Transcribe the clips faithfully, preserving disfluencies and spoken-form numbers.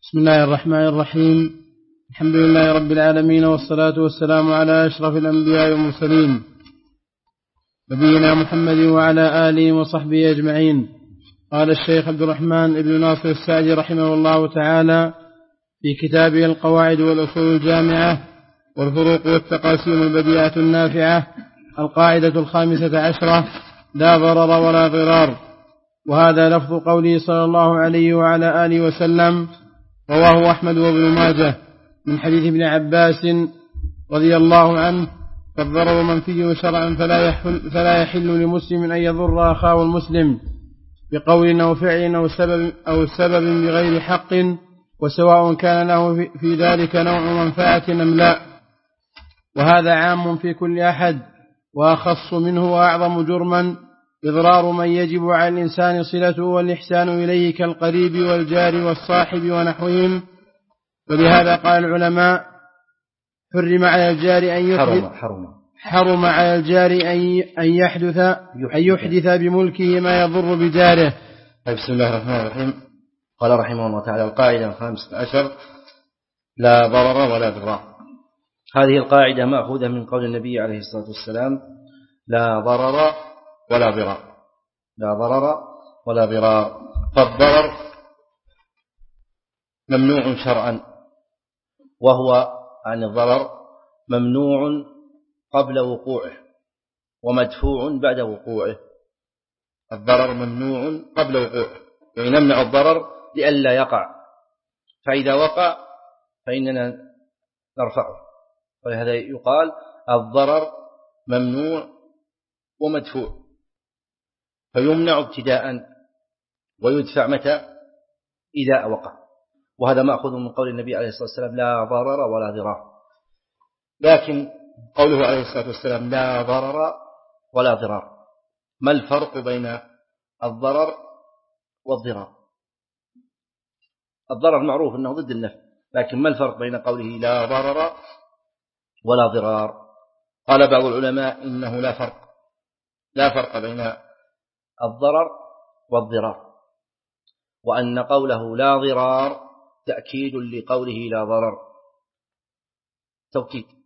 بسم الله الرحمن الرحيم. الحمد لله رب العالمين، والصلاة والسلام على أشرف الأنبياء والمرسلين نبينا محمد وعلى آله وصحبه أجمعين. قال الشيخ عبد الرحمن بن ناصر السعدي رحمه الله تعالى في كتابه القواعد والأصول الجامعة والفروق والتقاسيم البديعة النافعة: القاعدة الخامسة عشرة: لا ضرر ولا ضرار. وهذا لفظ قوله صلى الله عليه وعلى آله وسلم، رواه أحمد وابن ماجه من حديث ابن عباس رضي الله عنه: فالضرر منفي شرعا فلا يحل, فلا يحل لمسلم أن يضر أخاه المسلم بقول أو فعل أو سبب, أو سبب بغير حق، وسواء كان له في ذلك نوع منفعة أم لا. وهذا عام في كل أحد، وأخص منه وأعظم جرما إضرار من يجب على الإنسان صلته والإحسان إليه كالقريب والجار والصاحب ونحوهم. ولهذا قال العلماء: حرم على الجار أن يحدث حرم, حرم. حرم على الجار أن يحدث, أن يحدث بملكه ما يضر بجاره. بسم الله الرحمن الرحيم. قال رحمه الله تعالى: القاعدة الخامسة عشر: لا ضرر ولا ضرار. هذه القاعدة مأخوذة من قول النبي عليه الصلاة والسلام: لا ضرر ولا ضرار. لا ضرر ولا ضرار. فالضرر ممنوع شرعا، وهو عن الضرر ممنوع قبل وقوعه ومدفوع بعد وقوعه. الضرر ممنوع قبل وقوعه، يعني نمنع الضرر لئلا يقع، فإذا وقع فإننا نرفعه. ولهذا يقال الضرر ممنوع ومدفوع، فيمنع ابتداء ويدفع متى؟ إذا وقع. وهذا مأخذ من قول النبي عليه الصلاة والسلام: لا ضرر ولا ضرار. لكن قوله عليه الصلاة والسلام لا ضرر ولا ضرار، ما الفرق بين الضرر والضرار؟ الضرر معروف أنه ضد النفع، لكن ما الفرق بين قوله لا ضرر ولا ضرار؟ قال بعض العلماء إنه لا فرق لا فرق بين الضرر والضرار، وأن قوله لا ضرار تأكيد لقوله لا ضرر، توكيد.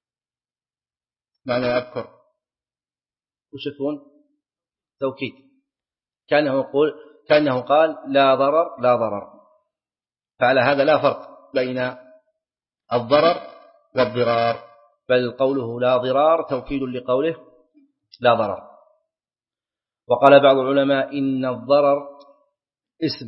معنى أذكر وش يكون؟ توكيد. كأنه يقول كأنه قال لا ضرر لا ضرر. فعلى هذا لا فرق بين الضرر والضرار، بل قوله لا ضرار توكيد لقوله لا ضرر. وقال بعض العلماء إن الضرر اسم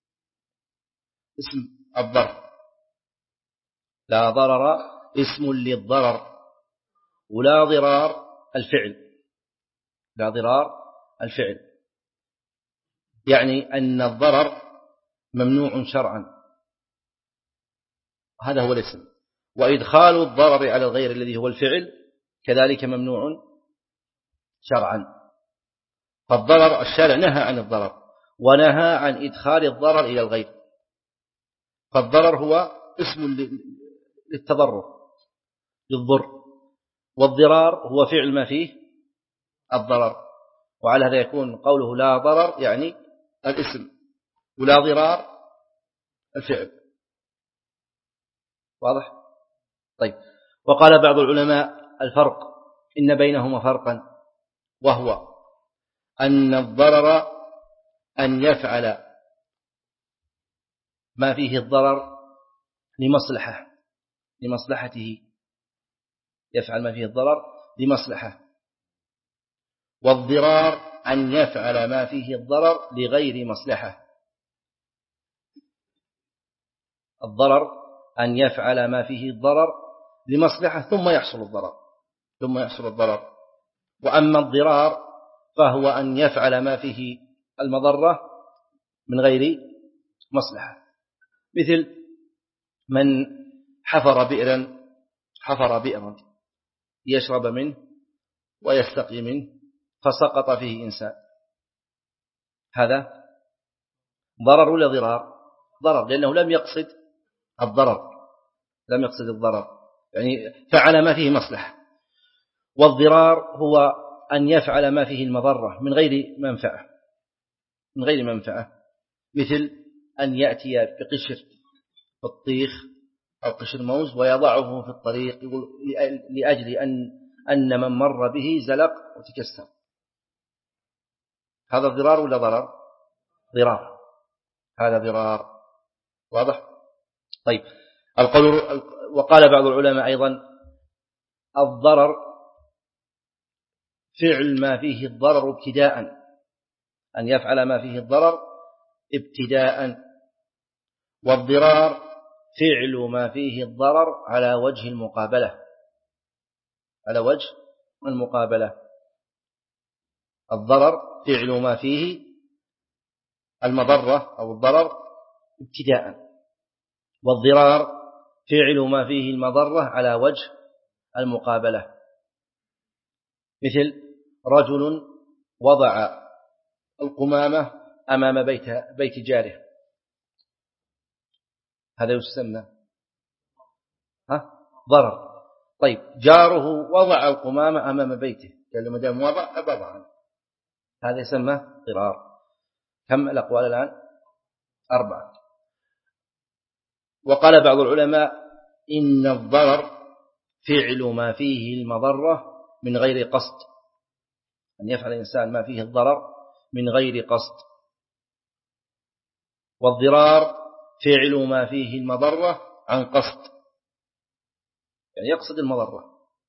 اسم الضرر، لا ضرر اسم للضرر، ولا ضرار الفعل، لا ضرار الفعل، يعني أن الضرر ممنوع شرعا، هذا هو الاسم. وإدخال الضرر على الغير الذي هو الفعل كذلك ممنوع شرعا. فالضرر الشارع نهى عن الضرر، ونهى عن إدخال الضرر إلى الغير. فالضرر هو اسم للتضرر للضر، والضرار هو فعل ما فيه الضرر. وعلى هذا يكون قوله لا ضرر يعني الاسم، ولا ضرار الفعل. واضح؟ طيب. وقال بعض العلماء الفرق إن بينهما فرقا، وهو أن الضرر أن يفعل ما فيه الضرر لمصلحة لمصلحته يفعل ما فيه الضرر لمصلحة، والضرار أن يفعل ما فيه الضرر لغير مصلحة. الضرر أن يفعل ما فيه الضرر لمصلحة ثم يحصل الضرر ثم يحصل الضرر وأما الضرار فهو أن يفعل ما فيه المضرة من غير مصلحة، مثل من حفر بئرا حفر بئرا يشرب منه ويستقي منه فسقط فيه إنسان، هذا ضرر ولا ضرار؟ ضرر، لأنه لم يقصد الضرر لم يقصد الضرر يعني فعل ما فيه مصلحة. والضرار هو أن يفعل ما فيه المضرة من غير منفعة من غير منفعة مثل أن يأتي بقشر في الطيخ أو قشر موز ويضعه في الطريق يقول لأجل أن أن من مر به زلق وتكسر، هذا ضرار ولا ضرر؟ ضرار، هذا ضرار. واضح؟ طيب القول. وقال بعض العلماء أيضا الضرر فعل ما فيه الضرر ابتداء، أن يفعل ما فيه الضرر ابتداء، والضرار فعل ما فيه الضرر على وجه المقابلة، على وجه المقابلة. الضرر فعل ما فيه المضرة أو الضرر ابتداء، والضرار فعل ما فيه المضرة على وجه المقابلة. مثل رجل وضع القمامة أمام بيت بيت جاره، هذا يسمى ها ضرر. طيب جاره وضع القمامة أمام بيته، قال له ما دام وضع أبضع، هذا يسمى ضرار. كم الأقوال الآن؟ أربعة. وقال بعض العلماء إن الضرر فعل ما فيه المضرة من غير قصد، أن يفعل الإنسان ما فيه الضرر من غير قصد، والضرار فعل ما فيه المضرة عن قصد، يعني يقصد المضرة،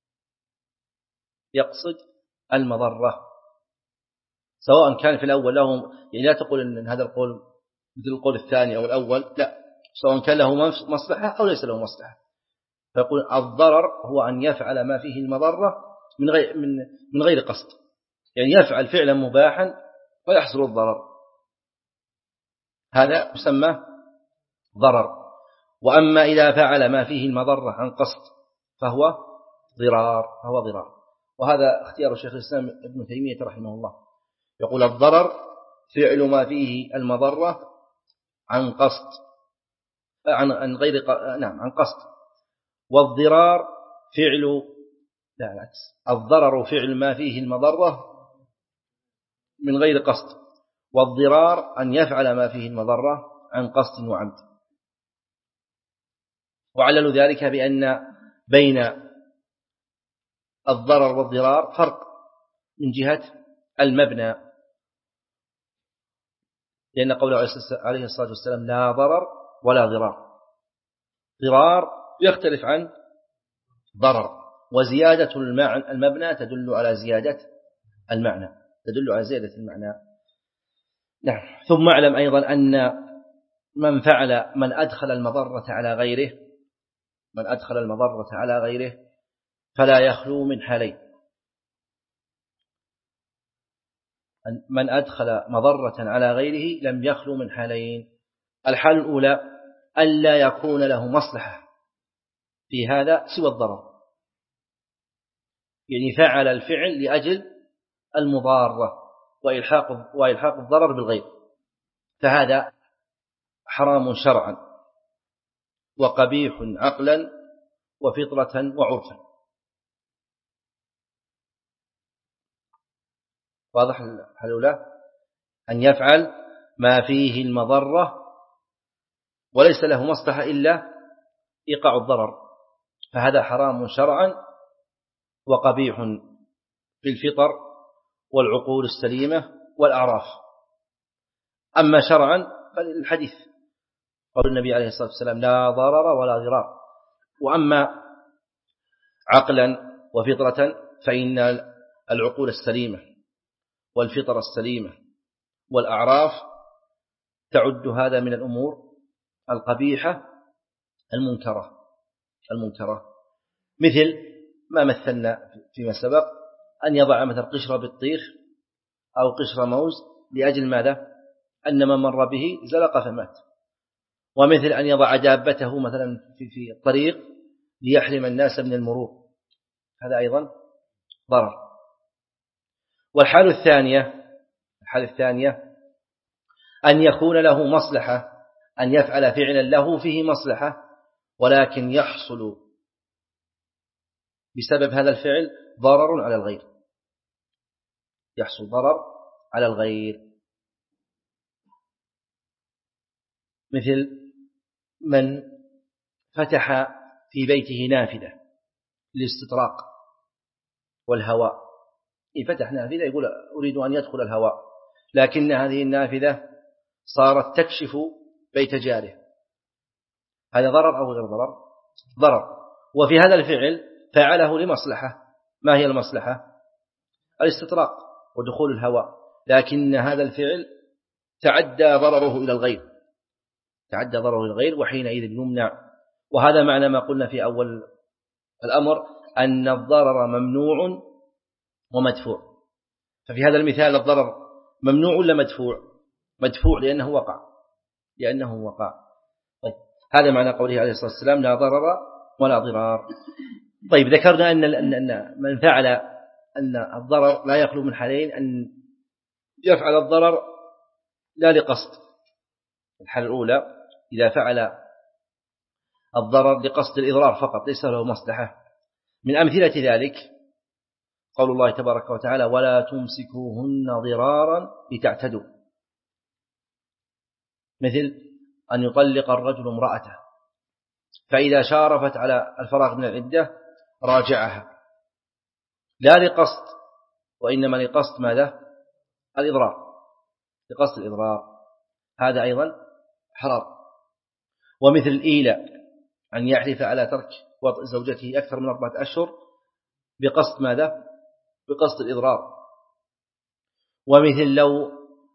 يقصد المضرة، سواء كان في الأول له، يعني لا تقول أن هذا القول مثل القول الثاني أو الأول، لا، سواء كان له مصلحة أو ليس له مصلحة. فيقول الضرر هو أن يفعل ما فيه المضرة من غير من من غير قصد، يعني يفعل فعلا مباحا ويحصل الضرر، هذا يسمى ضرر. وأما إذا فعل ما فيه المضرة عن قصد فهو ضرار، فهو ضرار. وهذا اختيار شيخ الإسلام ابن تيمية رحمه الله، يقول الضرر فعل ما فيه المضرة عن قصد، عن عن غير نعم عن قصد، والضرار فعل لا العكس، الضرر فعل ما فيه المضرة من غير قصد، والضرار أن يفعل ما فيه المضرة عن قصد وعمد. وعللوا ذلك بأن بين الضرر والضرار فرق من جهة المبنى، لأن قوله عليه الصلاة والسلام لا ضرر ولا ضرار، ضرار يختلف عن ضرر، وزيادة المبنى تدل على زيادة المعنى، تدل على زيادة المعنى. نعم. ثم اعلم أيضا أن من فعل من أدخل المضرة على غيره، من أدخل المضرة على غيره فلا يخلو من حالين. من أدخل مضرة على غيره لم يخلو من حالين. الحال الأولى ألا يكون له مصلحة في هذا سوى الضرر، يعني فعل الفعل لأجل المضارة وإلحاق وإلحاق الضرر بالغير، فهذا حرام شرعا وقبيح عقلا وفطرة وعرفا. واضح الحال الأولى؟ أن يفعل ما فيه المضرة وليس له مصلحة إلا إيقاع الضرر، فهذا حرام شرعا وقبيح في الفطر والعقول السليمة والأعراف. أما شرعا فالحديث قول النبي عليه الصلاة والسلام لا ضرر ولا ضرار. وأما عقلا وفطرة فإن العقول السليمة والفطر السليمة والأعراف تعد هذا من الأمور القبيحة المنكرة المنكرة مثل ما مثلنا فيما سبق، أن يضع مثل قشرة بطيخ أو قشرة موز لأجل ماذا؟ أن من مر به زلق فمات. ومثل أن يضع دابته مثلا في الطريق ليحرم الناس من المرور، هذا أيضا ضرر. والحال الثانية الحال الثانية أن يكون له مصلحة، أن يفعل فعلا له فيه مصلحة ولكن يحصل بسبب هذا الفعل ضرر على الغير، يحصل ضرر على الغير. مثل من فتح في بيته نافذة للاستطراق والهواء، فتح نافذة يقول أريد أن يدخل الهواء، لكن هذه النافذة صارت تكشف بيت جاره، هذا ضرر أو غير ضرر؟ ضرر. وفي هذا الفعل فعله لمصلحة، ما هي المصلحة؟ الاستطراق ودخول الهواء، لكن هذا الفعل تعدى ضرره إلى الغير، تعدى ضرره إلى الغير وحينئذ يمنع. وهذا معنى ما قلنا في أول الأمر أن الضرر ممنوع ومدفوع. ففي هذا المثال الضرر ممنوع ولا مدفوع؟ مدفوع لأنه وقع، لأنه وقع. طيب هذا معنى قوله عليه الصلاة والسلام لا ضرر ولا ضرار. طيب ذكرنا أن أن من فعل أن الضرر لا يخلو من حالين، أن يفعل الضرر لا لقصد، الحالة الأولى إذا فعل الضرر لقصد الإضرار فقط ليس له مصلحة. من أمثلة ذلك قول الله تبارك وتعالى ولا تمسكوهن ضرارا لتعتدوا، مثل أن يطلق الرجل امرأته فإذا شارفت على الفراغ من العدة راجعها لا لقصد، وإنما لقصد ماذا؟ الإضرار، لقصد الإضرار، هذا أيضا حرام. ومثل الإيلاء أن يحلف على ترك وطء زوجته أكثر من أربعة أشهر بقصد ماذا؟ بقصد الإضرار. ومثل لو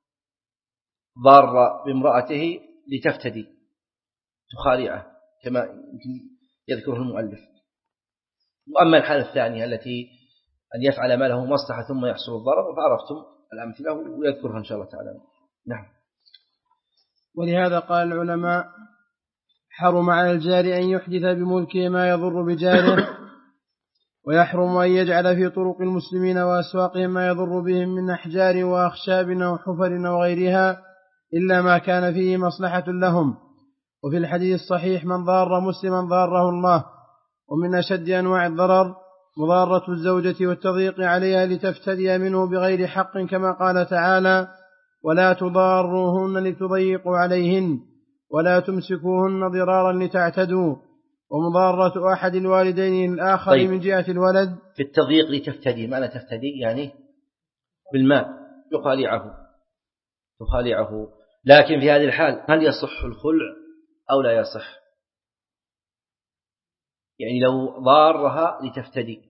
ضار بامرأته لتفتدي تخالعه كما يذكره المؤلف. وأما الحالة الثانية التي أن يفعل ما له مصلحة ثم يحصل الضرر فعرفتم الأمثلة ويذكرها إن شاء الله تعالى. نعم. ولهذا قال العلماء حرم على الجار أن يحدث بملكه ما يضر بجاره، ويحرم أن يجعل في طرق المسلمين وأسواقهم ما يضر بهم من أحجار وأخشاب أو حفر أو غيرها إلا ما كان فيه مصلحة لهم. وفي الحديث الصحيح من ضار مسلما ضاره الله. ومن أشد أنواع الضرر مضارة الزوجة والتضييق عليها لتفتدي منه بغير حق، كما قال تعالى ولا تضاروهن لتضيقوا عليهن ولا تمسكوهن ضرارا لتعتدوا. ومضارة أحد الوالدين الآخر طيب. من جهة الولد في التضييق لتفتدي، معنى تفتدي يعني بالماء يخالعه يخالعه لكن في هذه الحال هل يصح الخلع أو لا يصح؟ يعني لو ضارها لتفتدي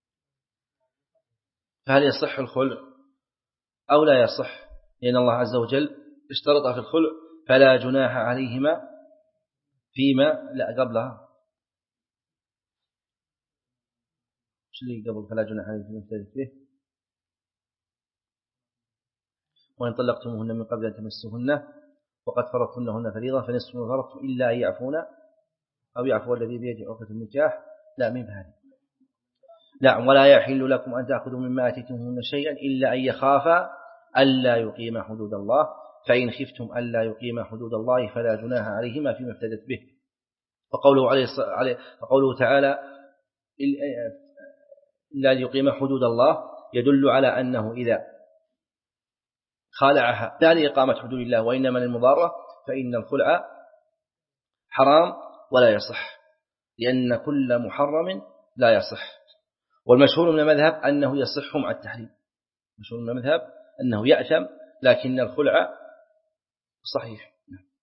فهل يصح الخلع أو لا يصح؟ لأن الله عز وجل اشترط في الخلع فلا جناح عليهما فيما لا قبلها شو اللي قبل فلا جناح عليهما فيما افتدت به وإن طلقتموهن من قبل أن تمسوهن وقد فرضتموهن فريضة فنصف ما فرضتم إلا أن يعفون أو يعفو الذي بيده عقدة النكاح. لا من هذه لا ولا يحل لكم أن تأخذوا مما آتيتموهن شيئا إلا أن يخافا ألا يقيم حدود الله فإن خفتم ألا يقيم حدود الله فلا جناح عليهما فيما افتدت به. فقوله, عليه فقوله تعالى إلا ليقيم حدود الله يدل على أنه إذا خالعها لا لإقامة حدود الله وإنما للمضارة فإن الخلع حرام ولا يصح، لأن كل محرم لا يصح. والمشهور من المذهب أنه يصح مع التحريم، مشهور من المذهب أنه يأثم لكن الخلع صحيح.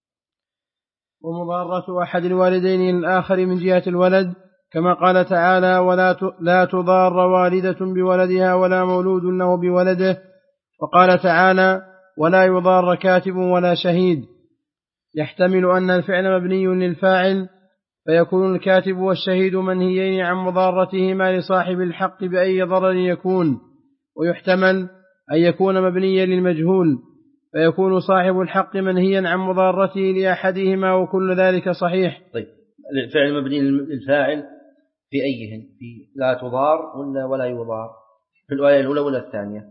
ومضارة أحد الوالدين الآخر من جهة الولد كما قال تعالى ولا لا تضار والدة بولدها ولا مولود له بولده. وقال تعالى ولا يضار كاتب ولا شهيد، يحتمل أن الفعل مبني للفاعل فيكون الكاتب والشهيد منهيين عن مضارتهما لصاحب الحق بأي ضرر يكون، ويحتمل أن يكون مبنيا للمجهول فيكون صاحب الحق منهيا عن مضارته لأحدهما وكل ذلك صحيح. طيب الفعل مبني للفاعل في أيهن؟ في لا تضار ولا ولا يضار؟ في الآية الأولى ولا الثانية؟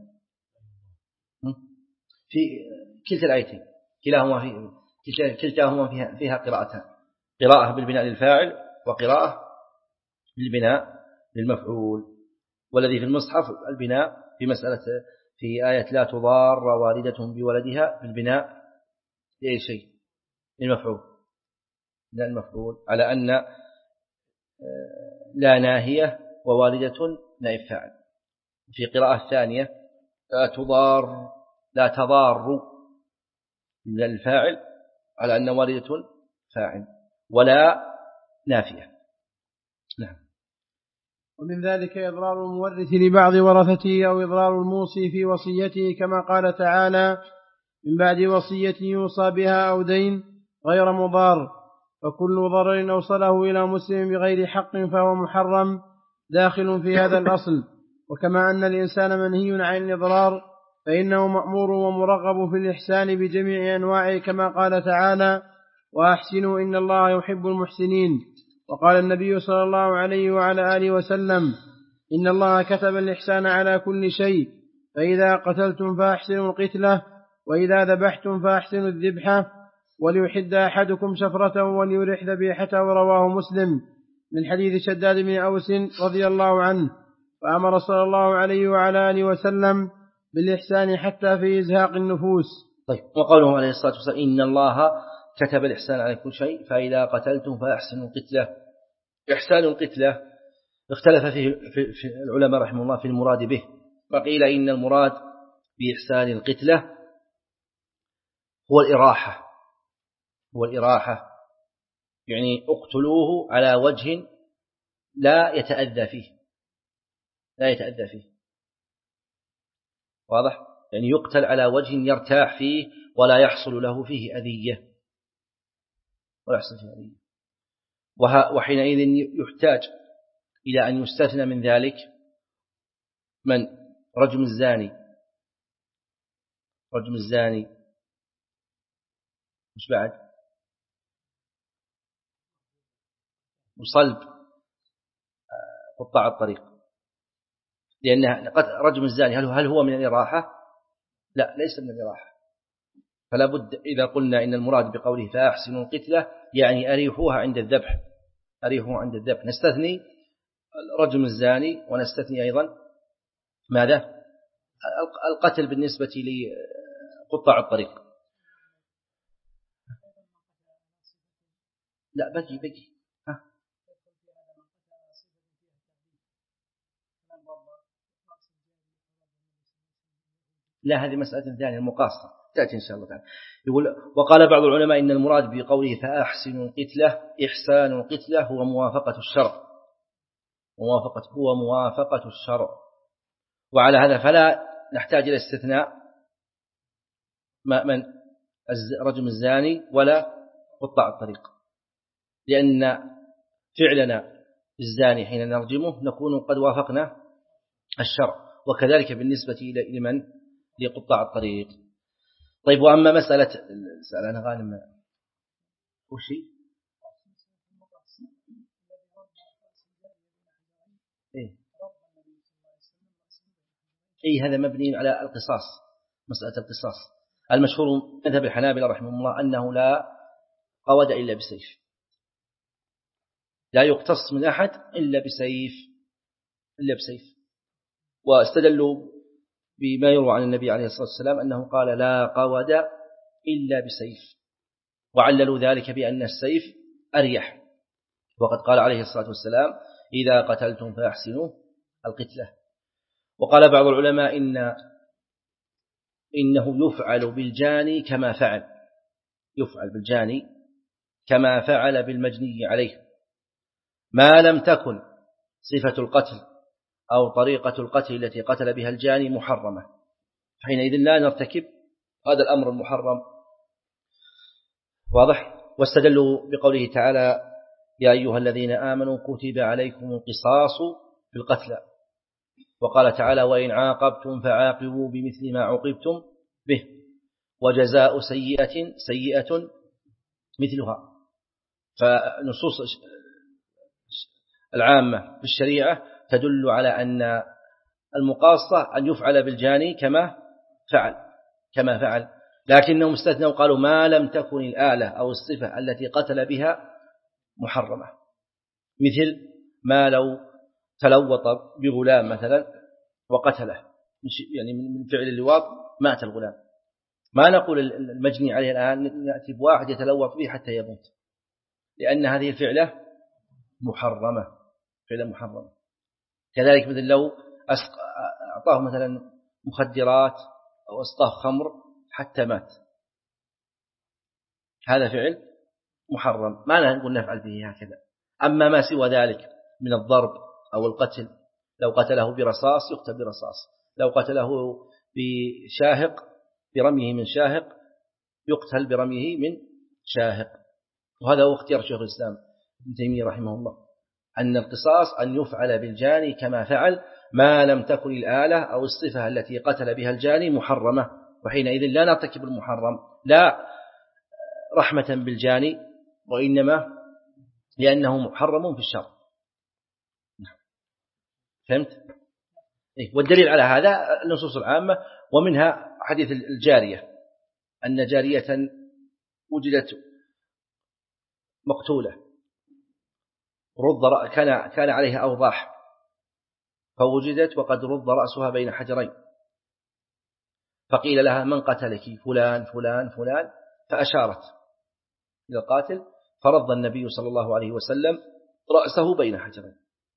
في كلتا الآيتين كلاهما في كلتاهما فيها فيها قراءتان، قراءة بالبناء للفاعل وقراءة بالبناء للمفعول. والذي في المصحف البناء في مسألة في آية لا تضار والدة بولدها بالبناء لأي شيء للمفعول، لا المفعول، على أن لا ناهية ووالدة نائب فاعل. في قراءة ثانية لا تضار لا تضار من الفاعل على أن والدة فاعل ولا نافية. نعم. ومن ذلك إضرار المورث لبعض ورثته أو إضرار الموصي في وصيته كما قال تعالى من بعد وصية يوصى بها أو دين غير مضار، فكل ضرر أوصله إلى مسلم بغير حق فهو محرم داخل في هذا الأصل. وكما أن الإنسان منهي عن الإضرار فإنه مأمور ومرغب في الإحسان بجميع أنواعه كما قال تعالى وأحسنوا إن الله يحب المحسنين. وقال النبي صلى الله عليه وعلى آله وسلم إن الله كتب الإحسان على كل شيء، فإذا قتلتم فأحسنوا القتلة وإذا ذبحتم فأحسنوا الذبحة وليحد أحدكم شفرة وليرح ذبيحته. رواه مسلم من حديث شداد بن أوس رضي الله عنه. فأمر صلى الله عليه وعلى آله وسلم بالإحسان حتى في إزهاق النفوس. طيب. وقوله عليه الصلاة والسلام إن الله كتب الإحسان على كل شيء فإذا قتلتم فأحسنوا القتلة. إحسان القتلة اختلف فيه في العلماء رحمه الله في المراد به، فقيل إن المراد بإحسان القتلة هو الإراحة هو الإراحة يعني اقتلوه على وجه لا يتأذى فيه لا يتأذى فيه واضح؟ يعني يقتل على وجه يرتاح فيه ولا يحصل له فيه أذية ولا يحصل فيه أذية. وحينئذ يحتاج إلى أن يستثنى من ذلك من رجم الزاني رجم الزاني مش بعد وصلب قطاع الطريق، لأن رجم الزاني هل هو من الإراحة؟ لا، ليس من الإراحة. فلا بد إذا قلنا إن المراد بقوله فأحسنوا القتلة يعني أريحوها عند الذبح أريحوها عند الذبح. نستثني رجم الزاني ونستثني أيضا ماذا؟ القتل بالنسبة لقطاع الطريق. لا بقي بقي ها. لا، هذه مسألة ثانية المقاصة تأتي إن شاء الله تعالى. يقول وقال بعض العلماء إن المراد بقوله فأحسنوا القتلة إحسان القتلة هو موافقة الشرع موافقة هو موافقة الشرع. وعلى هذا فلا نحتاج إلى استثناء من رجم الزاني ولا قطاع الطريق، لأن فعلنا الزاني حين نرجمه نكون قد وافقنا الشرع، وكذلك بالنسبة لمن لقطاع الطريق. طيب. وأما مسألة سأل أنا غالب وشي إيه؟ إيه هذا مبني على القصاص، مسألة القصاص. المشهور مذهب الحنابلة رحمه الله أنه لا قود إلا بسيف، لا يقتص من أحد إلا بسيف إلا بسيف واستدلوا بما يروى عن النبي عليه الصلاة والسلام أنه قال لا قود إلا بسيف، وعللوا ذلك بأن السيف أريح، وقد قال عليه الصلاة والسلام إذا قتلتم فأحسنوا القتلة. وقال بعض العلماء إن إنه يفعل بالجاني كما فعل يفعل بالجاني كما فعل بالمجني عليه ما لم تكن صفة القتل أو طريقة القتل التي قتل بها الجاني محرمة، حينئذ لا نرتكب هذا الأمر المحرم. واضح؟ واستدلوا بقوله تعالى يا أيها الذين آمنوا كتب عليكم القصاص في القتلى، وقال تعالى وإن عاقبتم فعاقبوا بمثل ما عوقبتم به وجزاء سيئة سيئة مثلها. فنصوص العامة في الشريعة تدل على أن المقاصة أن يفعل بالجاني كما فعل كما فعل لكنهم استثنوا قالوا ما لم تكن الآلة أو الصفة التي قتل بها محرمة، مثل ما لو تلوط بغلام مثلا وقتله، يعني من فعل اللواط مات الغلام، ما نقول المجني عليه الآن نأتي بواحد يتلوط به حتى يموت، لأن هذه الفعلة محرمة، فعلا محرمة. كذلك مثل لو أعطاه مثلا مخدرات أو أسقاه خمر حتى مات، هذا فعل محرم، ما نقول نفعل به هكذا. أما ما سوى ذلك من الضرب أو القتل، لو قتله برصاص يقتل برصاص، لو قتله بشاهق برميه من شاهق يقتل برميه من شاهق. وهذا هو اختيار شيخ الإسلام ابن تيمية رحمه الله، أن القصاص أن يفعل بالجاني كما فعل، ما لم تكن الآلة أو الصفة التي قتل بها الجاني محرمة، وحينئذ لا نرتكب المحرم، لا رحمة بالجاني وإنما لأنه محرم في الشرع. فهمت؟ والدليل على هذا النصوص العامة، ومنها حديث الجارية، أن جارية وجدت مقتولة رض كان كان عليها أوضاح، فوجدت وقد رض رأسها بين حجرين، فقيل لها من قتلك؟ فلان فلان فلان، فأشارت إلى القاتل، فرض النبي صلى الله عليه وسلم رأسه بين حجرين.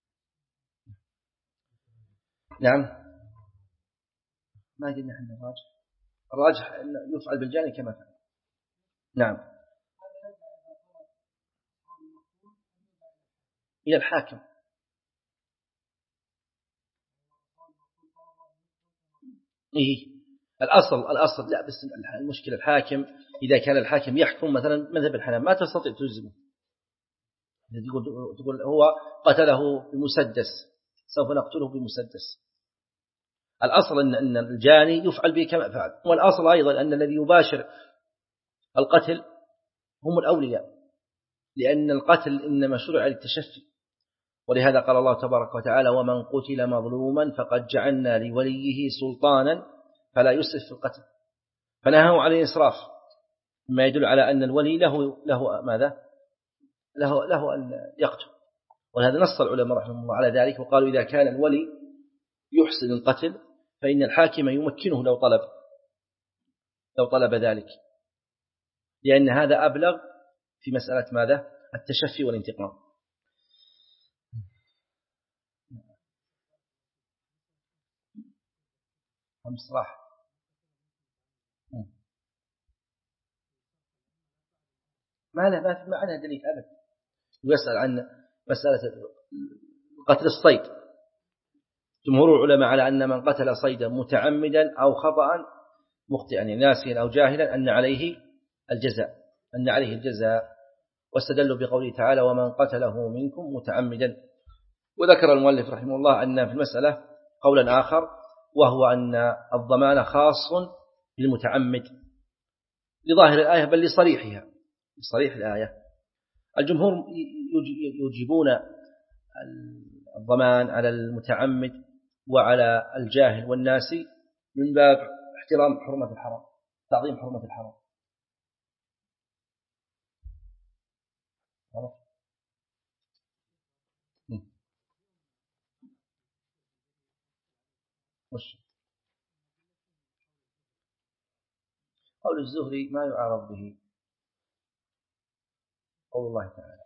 نعم، ما قلنا احنا الراجح، الراجح أن يفعل بالجاني كما فعل. نعم، إلى الحاكم. إيه الأصل الأصل لا، بس المشكلة الحاكم إذا كان الحاكم يحكم مثلا مذهب الحنابلة ما تستطيع تلزمه، تقول تقول هو قتله بمسدس سوف نقتله بمسدس. الأصل أن أن الجاني يفعل به كما فعل، والأصل أيضا أن الذي يباشر القتل هم الأولياء، لأن القتل إنما شرع للتشفي، ولهذا قال الله تبارك وتعالى ومن قتل مظلوما فقد جعلنا لوليه سلطانا فلا يسرف في القتل، فنهوا عن الإسراف، ما يدل على أن الولي له له ماذا له له أن يقتل. ولهذا نص العلماء رحمه الله على ذلك، وقالوا إذا كان الولي يحسن القتل فإن الحاكم يمكنه لو طلب لو طلب ذلك، لأن هذا أبلغ في مسألة ماذا التشفي والانتقام. خمس راح ما له ما في معنى دليل أبدا. ويسأل عن مسألة قتل الصيد، جمهور العلماء على أن من قتل صيدا متعمدا أو خطأ مخطئا يعني ناسيا أو جاهلا أن عليه الجزاء أن عليه الجزاء واستدلوا بقوله تعالى ومن قتله منكم متعمدا. وذكر المؤلف رحمه الله أن في المسألة قولا آخر، وهو أن الضمان خاص بالمتعمد لظاهر الآية بل لصريحها لصريح الآية. الجمهور يجيبون الضمان على المتعمد وعلى الجاهل والناسي من باب احترام حرمة الحرام، تعظيم حرمة الحرام. وش قول الزهري ما يعارض به قول الله تعالى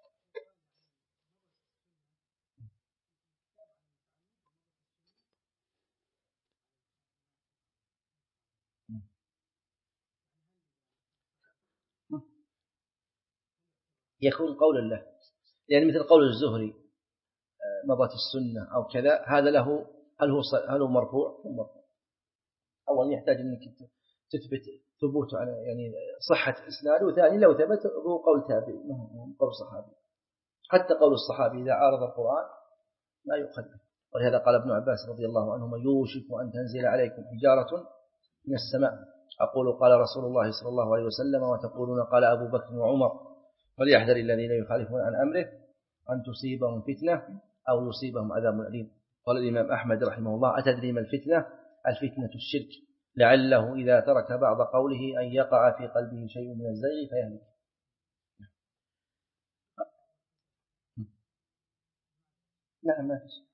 يكون قولا له، يعني مثل قول الزهري مضت السنة أو كذا، هذا له هل هو هل هو مرفوع؟ هو مرفوع. أولا يحتاج أنك تثبت ثبوت على يعني صحة إسناده، وثاني لو ثبت هو قول تابعي قول صحابي. حتى قول الصحابي إذا عارض القرآن لا يؤخذ به. ولهذا قال ابن عباس رضي الله عنهما يوشك أن تنزل عليكم حجارة من السماء أقول قال رسول الله صلى الله عليه وسلم وتقولون قال أبو بكر وعمر فليحذر الذين يخالفون عن أمره أن تصيبهم فتنة أو يصيبهم عذاب أليم. قال الإمام أحمد رحمه الله أتدري ما الفتنة؟ الفتنة الشرك، لعله إذا ترك بعض قوله أن يقع في قلبه شيء من الزيغ فيهلك. نعم ما فيش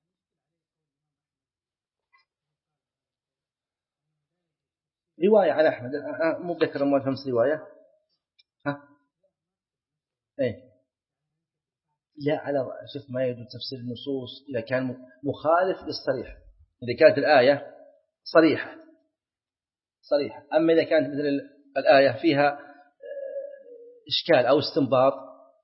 رواية عن أحمد مو ذكر مو خمس رواية ها إيه لا على شوف ما يجوز تفسير النصوص إذا كان مخالف للصريح. إذا كانت الآية صريحة صريحة أما إذا كانت مثل الآية فيها إشكال أو استنباط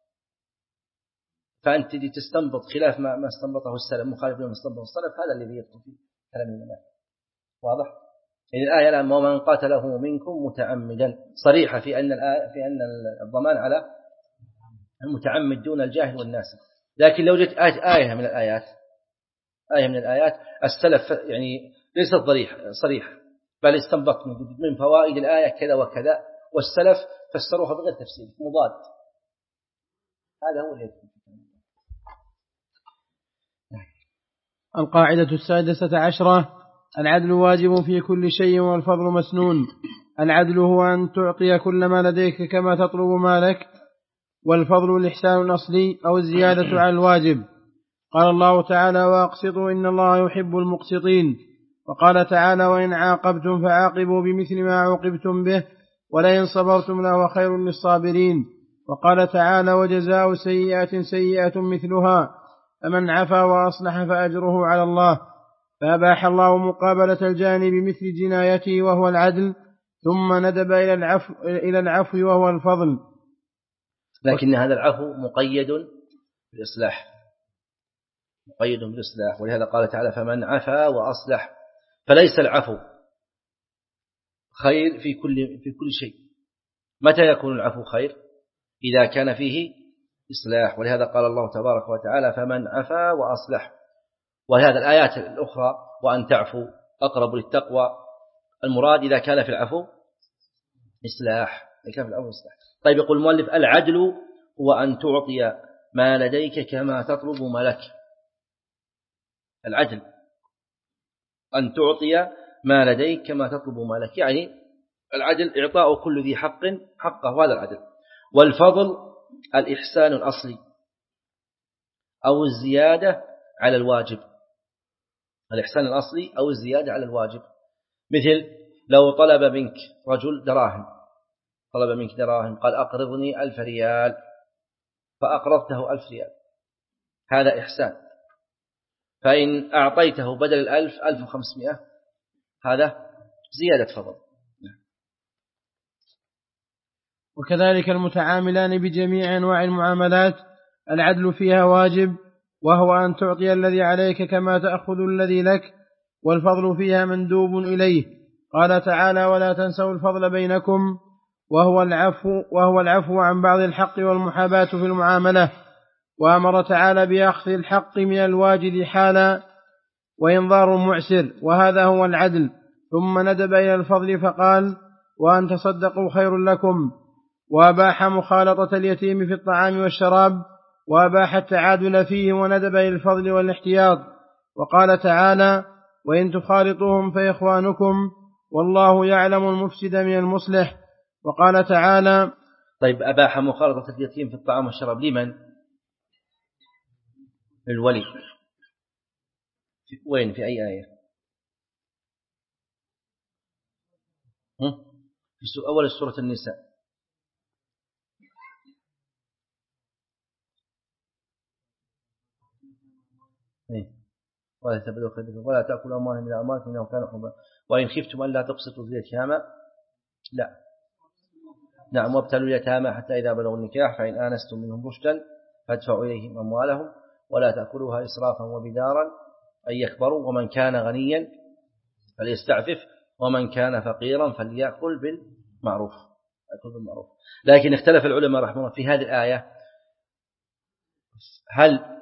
فأنت تستنبط خلاف ما ما استنبطه السلف مخالف لما استنبطه السلف هذا الذي يدخل في كلام العلماء. واضح؟ إن الآية لما ومن قتله منكم متعمدا صريحة في أن الآية في أن الضمان على المتعمد دون الجاهل والناس. لكن لو جت آية من الآيات آية من الآيات السلف يعني ليست صريحة بل استنبط من فوائد الآية كذا وكذا والسلف فسروها بغير تفسير مضاد. هذا هو اللي القاعدة السادسة عشرة العدل واجب في كل شيء والفضل مسنون. العدل هو أن تعطي كل ما لديك كما تطلب ما لك، والفضل الإحسان الأصلي أو الزيادة على الواجب. قال الله تعالى وأقسطوا إن الله يحب المقسطين. وقال تعالى وإن عاقبتم فعاقبوا بمثل ما عوقبتم به ولئن صبرتم لهو خير للصابرين. وقال تعالى وجزاء سيئة سيئة مثلها فمن عفا وأصلح فأجره على الله. فأباح الله مقابلة الجاني بمثل جنايته وهو العدل، ثم ندب إلى العفو, إلى العفو وهو الفضل. لكن هذا العفو مقيد بالإصلاح مقيد بالإصلاح ولهذا قال تعالى فمن عفا وأصلح. فليس العفو خير في كل في كل شيء. متى يكون العفو خير؟ إذا كان فيه إصلاح. ولهذا قال الله تبارك وتعالى فمن عفا وأصلح. وهذا الآيات الأخرى وأن تعفو أقرب للتقوى. المراد إذا كان في العفو إصلاح. إذا كان في العفو إصلاح. طيب يقول المؤلف العدل هو أن تعطي ما لديك كما تطلب ما لك. العدل أن تعطي ما لديك كما تطلب ما لك، يعني العدل إعطاء كل ذي حق حقه وهذا العدل. والفضل الإحسان الأصلي أو الزيادة على الواجب. الإحسان الأصلي أو الزيادة على الواجب مثل لو طلب منك رجل دراهم طلب منك دراهم قال أقرضني ألف ريال فأقرضته ألف ريال هذا إحسان. فإن أعطيته بدل الألف ألف وخمسمائة هذا زيادة فضل. وكذلك المتعاملان بجميع أنواع المعاملات العدل فيها واجب، وهو أن تعطي الذي عليك كما تأخذ الذي لك، والفضل فيها مندوب إليه. قال تعالى ولا تنسوا الفضل بينكم، وهو العفو, وهو العفو عن بعض الحق والمحاباة في المعاملة. وأمر تعالى بأخذ الحق من الواجد حالا وإنظار المعسر، وهذا هو العدل. ثم ندب إلى الفضل فقال وأن تصدقوا خير لكم. وأباح مخالطة اليتيم في الطعام والشراب، وأباح التعادل فيه، وندب إلى الفضل والاحتياط. وقال تعالى وإن تخالطوهم فإخوانكم والله يعلم المفسد من المصلح. وقال تعالى طيب أباح مخالطة اليتيم في الطعام والشراب لمن؟ الولي. وين في أي آية؟ في أول سورة النساء. ولا تبدوا خيركم ولا تأكلوا أموالهم إلى أموالكم إنه كان حبا وإن خفتم ألا تقسطوا في اليتامى لا نعم وابتلوا اليتامى حتى إذا بلغوا النكاح فإن آنستم منهم رشدا فادفعوا إليهم أموالهم ولا تأكلوها إسرافا وبدارا أن يكبروا ومن كان غنيا فليستعفف ومن كان فقيرا فليأكل بالمعروف. أكل بالمعروف. لكن اختلف العلماء رحمه الله في هذه الآية هل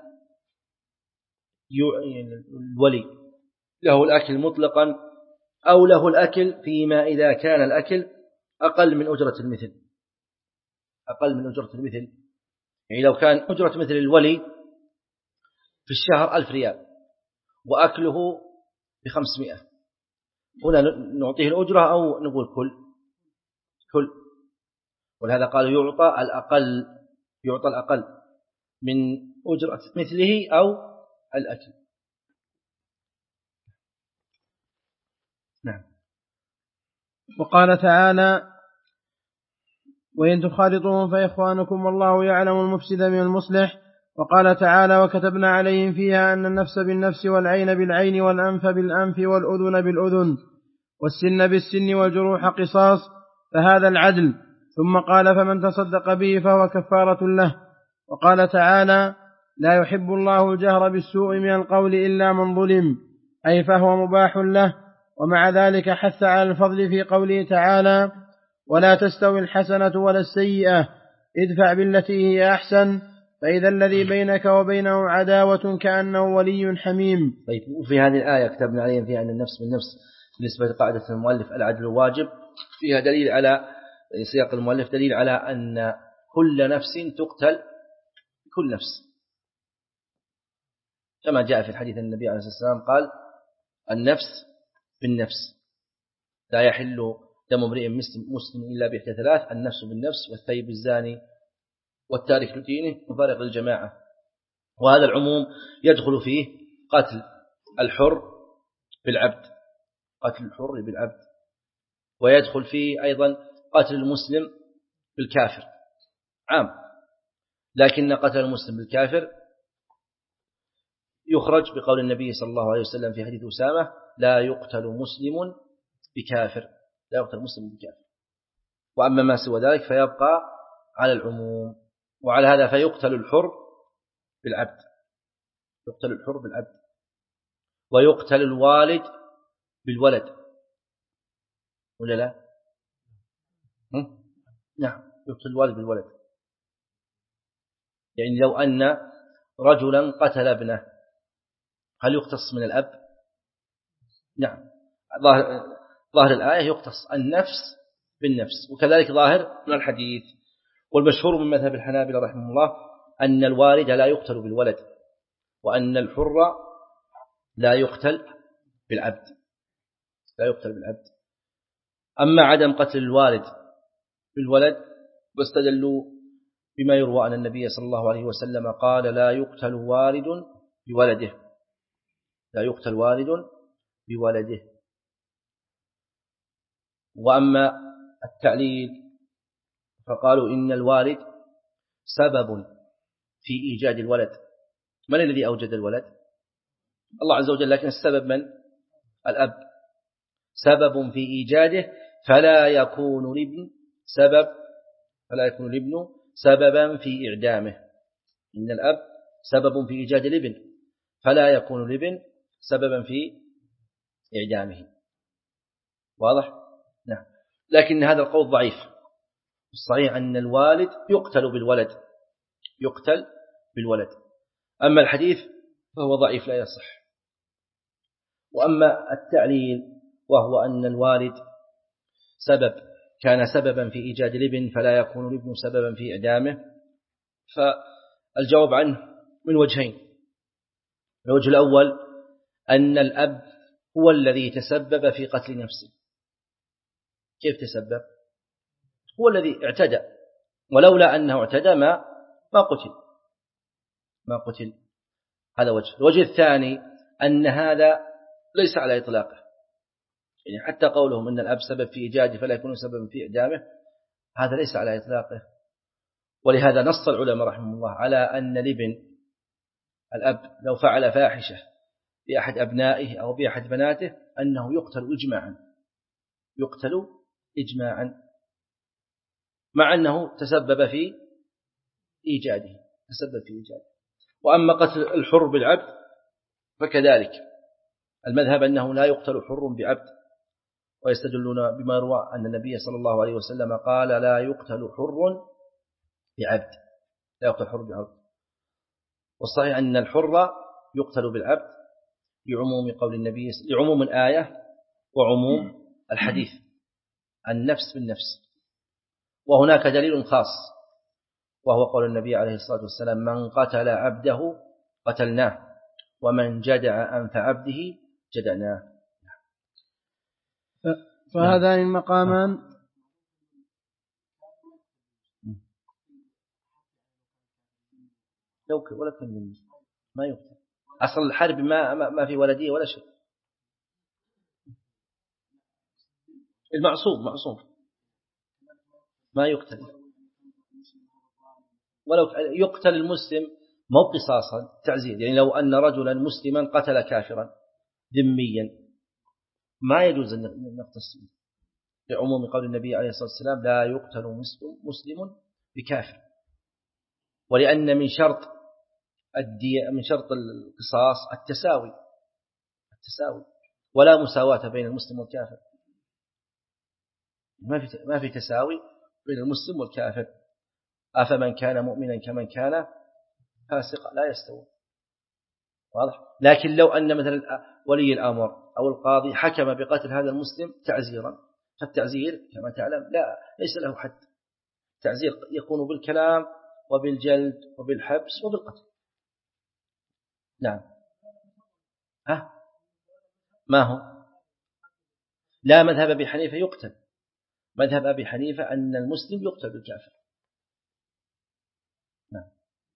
الولي له الأكل مطلقا أو له الأكل فيما إذا كان الأكل أقل من أجرة المثل. أقل من أجرة المثل يعني لو كان أجرة مثل الولي في الشهر ألف ريال وأكله بخمسمائة هنا نعطيه الأجرة أو نقول كل كل ولهذا قال يعطى الأقل يعطى الأقل من أجرة مثله أو الأكل. نعم. وقال تعالى وإن تخالطوهم فإخوانكم والله يعلم المفسد من المصلح. وقال تعالى وكتبنا عليهم فيها أن النفس بالنفس والعين بالعين والأنف بالأنف والأذن بالأذن والسن بالسن والجروح قصاص فهذا العدل. ثم قال فمن تصدق به فهو كفارة له. وقال تعالى لا يحب الله الجهر بالسوء من القول إلا من ظلم، أي فهو مباح له. ومع ذلك حث على الفضل في قوله تعالى ولا تستوي الحسنة ولا السيئة ادفع بالتي هي أحسن فإذا الذي بينك وبينه عداوة كأنه ولي حميم. طيب وفي هذه الآية كتبنا عليهم فيها أن النفس بالنفس بالنسبة لقاعدة المؤلف العدل واجب، فيها دليل على سياق المؤلف دليل على أن كل نفس تقتل كل نفس، كما جاء في الحديث النبي عليه الصلاة والسلام قال النفس بالنفس لا يحل دم امرئ مسلم إلا بإحدى ثلاث النفس بالنفس والثيب الزاني والتارك لدينه مفارق للجماعة. وهذا العموم يدخل فيه قتل الحر بالعبد قتل الحر بالعبد، ويدخل فيه أيضا قتل المسلم بالكافر عام، لكن قتل المسلم بالكافر يخرج بقول النبي صلى الله عليه وسلم في حديث أسامة لا يقتل مسلم بكافر لا يقتل مسلم بكافر. وأما ما سوى ذلك فيبقى على العموم. وعلى هذا فيقتل الحر بالعبد يقتل الحر بالعبد ويقتل الوالد بالولد ولا لا؟ نعم يقتل الوالد بالولد. يعني لو أن رجلا قتل ابنه هل يقتص من الأب؟ نعم ظاهر, ظاهر الآية يقتص النفس بالنفس، وكذلك ظاهر من الحديث. والمشهور من مذهب الحنابلة رحمه الله أن الوالد لا يقتل بالولد، وأن الحر لا يقتل بالعبد لا يقتل بالعبد. أما عدم قتل الوالد بالولد واستدلوا بما يروى أن النبي صلى الله عليه وسلم قال لا يقتل والد بولده لا يقتل والد بولده. وأما التعليل فقالوا إن الوالد سبب في إيجاد الولد. من الذي أوجد الولد؟ الله عز وجل، لكن السبب من؟ الأب سبب في إيجاده، فلا يكون الابن سبب فلا يكون الابن سببا في إعدامه. إن الأب سبب في إيجاد الابن فلا يكون الابن سببا في إعدامه. واضح؟ نعم. لكن هذا القول ضعيف. الصحيح أن الوالد يقتل بالولد يقتل بالولد. أما الحديث فهو ضعيف لا يصح. وأما التعليل وهو أن الوالد سبب كان سببا في إيجاد الابن فلا يكون الابن سببا في إعدامه، فالجواب عنه من وجهين. الوجه الأول أن الأب هو الذي تسبب في قتل نفسه. كيف تسبب؟ هو الذي اعتدى، ولولا أنه اعتدى ما ما قتل ما قتل هذا وجه. الوجه الثاني أن هذا ليس على إطلاقه، يعني حتى قولهم أن الأب سبب في إيجاده فلا يكون سببا في إعدامه هذا ليس على إطلاقه. ولهذا نص العلماء رحمه الله على أن الابن الأب لو فعل فاحشة بأحد أبنائه أو بأحد بناته أنه يقتل إجماعا يقتل إجماعا مع أنه تسبب في إيجاده تسبب في إيجاده. وأما قتل الحر بالعبد فكذلك المذهب أنه لا يقتل حر بعبد، ويستدلون بما روى أن النبي صلى الله عليه وسلم قال لا يقتل حر بعبد لا يقتل حر بعبد. والصحيح أن الحر يقتل بالعبد لعموم قول النبي لعموم الآية وعموم الحديث النفس بالنفس. وهناك دليل خاص وهو قول النبي عليه الصلاة والسلام من قتل عبده قتلناه ومن جدع أنف عبده جدعناه. فهذان المقامان لو ولا كان ما يقتل أصل الحرب ما ما في ولدية ولا شيء. المعصوم معصوم ما يقتل، ولو يقتل المسلم مو قصاصا تعزير. يعني لو أن رجلا مسلما قتل كافرا ذميا ما يجوز أن نقتص به، لعموم قول النبي عليه الصلاة والسلام لا يقتل مسلم بكافر، ولأن من شرط الدية من شرط القصاص التساوي التساوي ولا مساواة بين المسلم والكافر، ما في ما في تساوي بين المسلم والكافر. أفمن كان مؤمنا كمن كان فاسقا لا يستوون، واضح. لكن لو أن مثلا ولي الأمر أو القاضي حكم بقتل هذا المسلم تعزيرا، فالتعزير كما تعلم لا ليس له حد، التعزير يكون بالكلام وبالجلد وبالحبس وبالقتل. نعم. ها ما هو؟ لا، مذهب أبي حنيفة يقتل، مذهب أبي حنيفة أن المسلم يقتل بالكافر. نعم.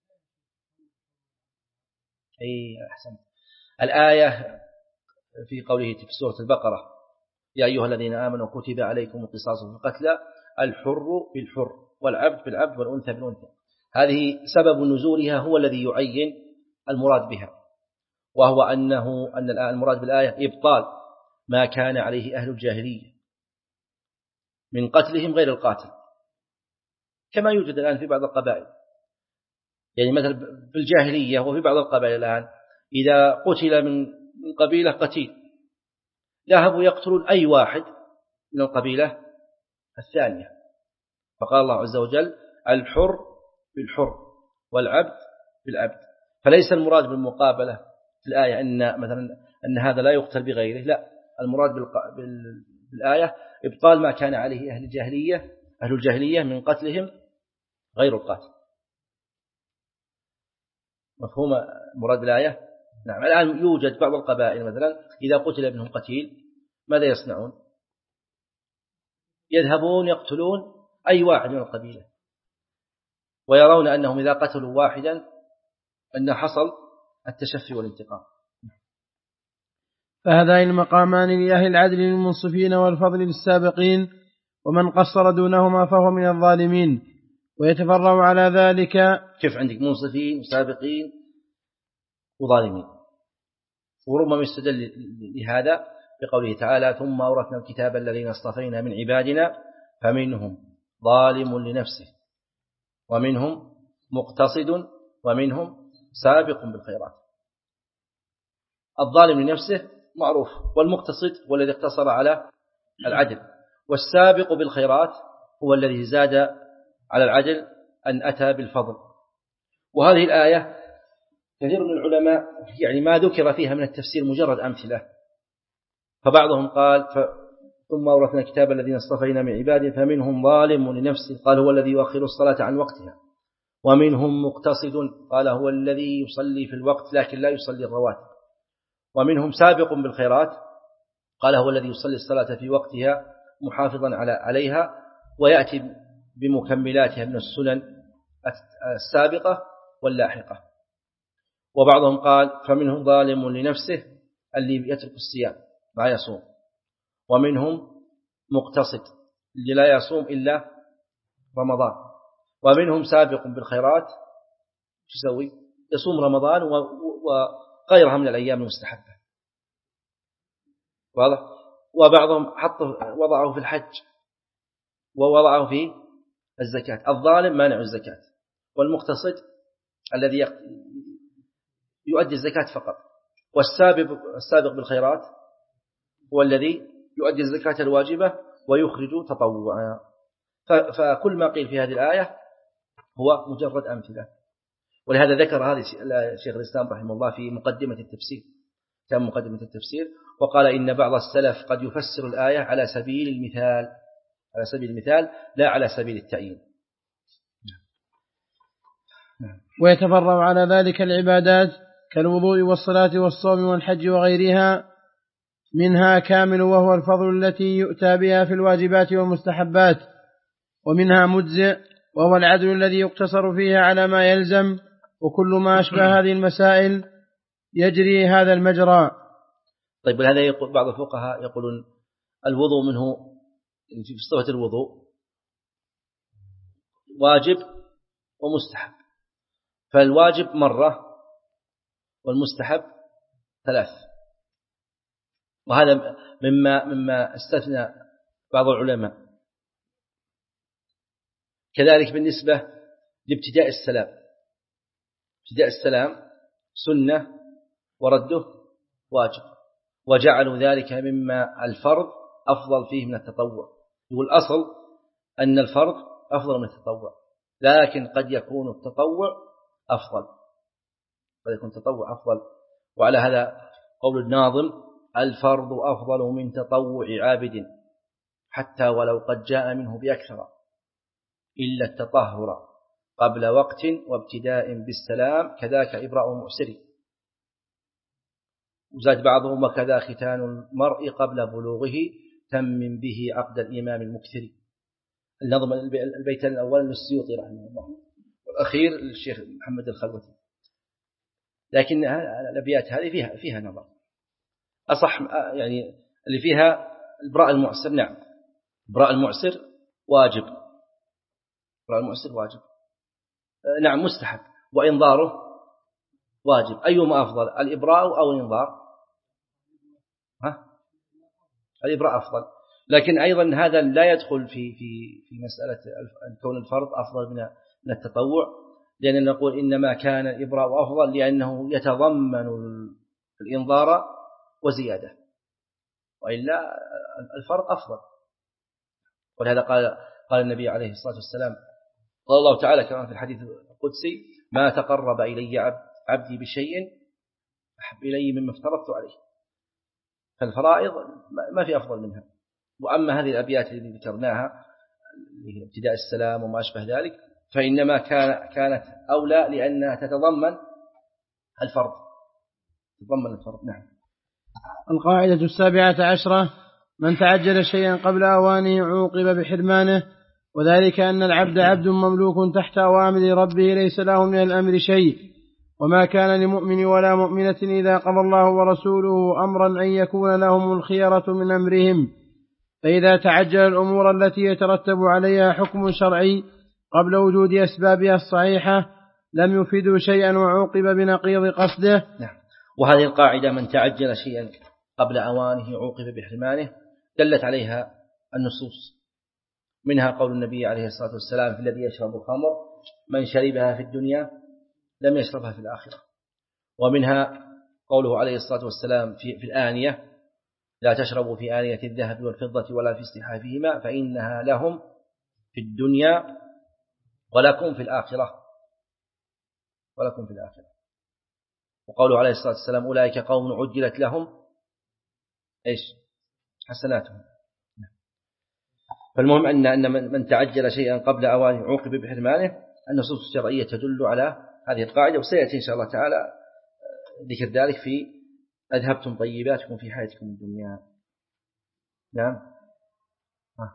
أي أحسن. الآية في قوله في سورة البقرة يا أيها الذين آمنوا كتب عليكم القصاص في القتلى الحر بالحر والعبد بالعبد والأنثى بالأنثى، هذه سبب نزولها هو الذي يعين المراد بها، وهو أنه أن المراد بالآية إبطال ما كان عليه أهل الجاهلية من قتلهم غير القاتل، كما يوجد الآن في بعض القبائل. يعني مثلا في الجاهلية وفي بعض القبائل الآن إذا قتل من قبيلة قتيل ذهبوا يقتلون أي واحد من القبيلة الثانية، فقال الله عز وجل الحر بالحر والعبد بالعبد. فليس المراد بالمقابلة في الآية أن مثلا أن هذا لا يقتل بغيره، لا، المراد بالآية إبطال ما كان عليه أهل الجاهلية أهل الجاهلية من قتلهم غير القاتل. مفهوم مراد الآية؟ نعم. الآن يوجد بعض القبائل مثلا إذا قتل ابنهم قتيل ماذا يصنعون؟ يذهبون يقتلون أي واحد من القبيلة، ويرون أنهم إذا قتلوا واحدا أن حصل التشفي والانتقام. فهذان المقامان لأهل العدل للمنصفين والفضل للسابقين، ومن قصر دونهما فهو من الظالمين. ويتفرع على ذلك كيف عندك منصفين وسابقين وظالمين، وربما يستدل لهذا بقوله تعالى ثم أورثنا الكتاب الذين اصطفينا من عبادنا فمنهم ظالم لنفسه ومنهم مقتصد ومنهم سابق بالخيرات. الظالم لنفسه معروف، والمقتصد هو الذي اقتصر على العدل، والسابق بالخيرات هو الذي زاد على العدل أن أتى بالفضل. وهذه الآية كثير من العلماء يعني ما ذكر فيها من التفسير مجرد أمثلة، فبعضهم قال ثم أورثنا الكتاب الذين اصطفينا من عباده فمنهم ظالم لنفسه قال هو الذي يؤخر الصلاة عن وقتها، ومنهم مقتصد قال هو الذي يصلي في الوقت لكن لا يصلي الرواتب، ومنهم سابق بالخيرات قال هو الذي يصلي الصلاة في وقتها محافظا على عليها ويأتي بمكملاتها من السنن السابقة واللاحقة. وبعضهم قال فمنهم ظالم لنفسه اللي يترك الصيام لا يصوم، ومنهم مقتصد اللي لا يصوم إلا رمضان، ومنهم سابق بالخيرات يسوي يصوم رمضان وغيرها من الأيام المستحبة، واضح. وبعضهم حطه وضعه في الحج ووضعه في الزكاة. الظالم مانع الزكاة، والمقتصد الذي يؤدي الزكاة فقط، والسابق السابق بالخيرات هو الذي يؤدي الزكاة الواجبة ويخرج تطوعا. فكل ما قيل في هذه الآية هو مجرد أمثلة، ولهذا ذكر هذه شيخ الإسلام رحمه الله في مقدمة التفسير كان مقدمة التفسير وقال إن بعض السلف قد يفسر الآية على سبيل المثال على سبيل المثال لا على سبيل التعيين. ويتفرع على ذلك العبادات كالوضوء والصلاة والصوم والحج وغيرها، منها كامل وهو الفضل التي يؤتى بها في الواجبات والمستحبات، ومنها مجزئ وهو العدل الذي يقتصر فيها على ما يلزم، وكل ما أشبه هذه المسائل يجري هذا المجرى. طيب، هذا يقول بعض الفقهاء يقولون الوضوء منه في صفة الوضوء واجب ومستحب، فالواجب مرة والمستحب ثلاث. وهذا مما مما استثنى بعض العلماء. كذلك بالنسبة لابتداء السلام، ابتداء السلام سنة ورده واجب، وجعلوا ذلك مما الفرض أفضل فيه من التطوع. يقول الأصل أن الفرض أفضل من التطوع، لكن قد يكون التطوع أفضل، قد يكون التطوع أفضل. وعلى هذا قول الناظم: الفرض أفضل من تطوع عابد حتى ولو قد جاء منه بأكثر، إلا التطهر قبل وقت وابتداء بالسلام كذاك إبراء مؤسر. وزاد بعضهم: وكذا ختان المرء قبل بلوغه تمم به عقد الإمام المكثر. النظم البيت الأول للسيوطي رحمه الله، والأخير للشيخ محمد الخلوتي. لكن الأبيات هذه فيها فيها نظر أصح، يعني اللي فيها البراء المعسر. نعم، براء المعسر واجب، براء المعسر واجب. نعم مستحب، وإنظاره واجب. أيهما أفضل، الإبراء أو الإنظار؟ ها؟ الإبراء أفضل. لكن أيضا هذا لا يدخل في في في مسألة كون الفرض أفضل من من التطوع، لأننا نقول إنما كان الإبراء أفضل لأنه يتضمن الإنظار وزيادة، وإلا الفرض أفضل. ولهذا قال قال النبي عليه الصلاة والسلام: قال الله تعالى كما في الحديث القدسي: ما تقرب إلي عبدي بشيء أحب إلي مما افترضت عليه. فالفرائض ما في أفضل منها. وأما هذه الأبيات التي ذكرناها اللي هي ابتداء السلام وما أشبه ذلك، فإنما كان كانت أولى لأنها تتضمن الفرض، تتضمن الفرض. نعم. القاعدة السابعة عشرة: من تعجل شيئا قبل أوانه عوقب بحرمانه، وذلك أن العبد عبد مملوك تحت أوامر ربه ليس له من الأمر شيء، وما كان لمؤمن ولا مؤمنة إذا قضى الله ورسوله أمرا أن يكون لهم الخيرة من أمرهم. فإذا تعجل الأمور التي يترتب عليها حكم شرعي قبل وجود أسبابها الصحيحة لم يفيدوا شيئا وعوقب بنقيض قصده. نعم. وهذه القاعدة: من تعجل شيئا قبل أوانه عوقب بحرمانه، دلت عليها النصوص، منها قول النبي عليه الصلاة والسلام في الذي يشرب الخمر: من شربها في الدنيا لم يشربها في الآخرة. ومنها قوله عليه الصلاة والسلام في, في الآنية: لا تشربوا في آنية الذهب والفضة ولا في استحافهما فإنها لهم في الدنيا ولكم في الآخرة، ولكم في الآخرة. وقوله عليه الصلاة والسلام: أولئك قوم عجلت لهم إيش حسناتهم. فالمهم أن أن من تعجل شيئا قبل أوانه عوقب بحرمانه. النصوص الشرعية تدل على هذه القاعدة، وسيأتي إن شاء الله تعالى ذكر ذلك في أذهبتم طيباتكم في حياتكم الدنيا. نعم. ها.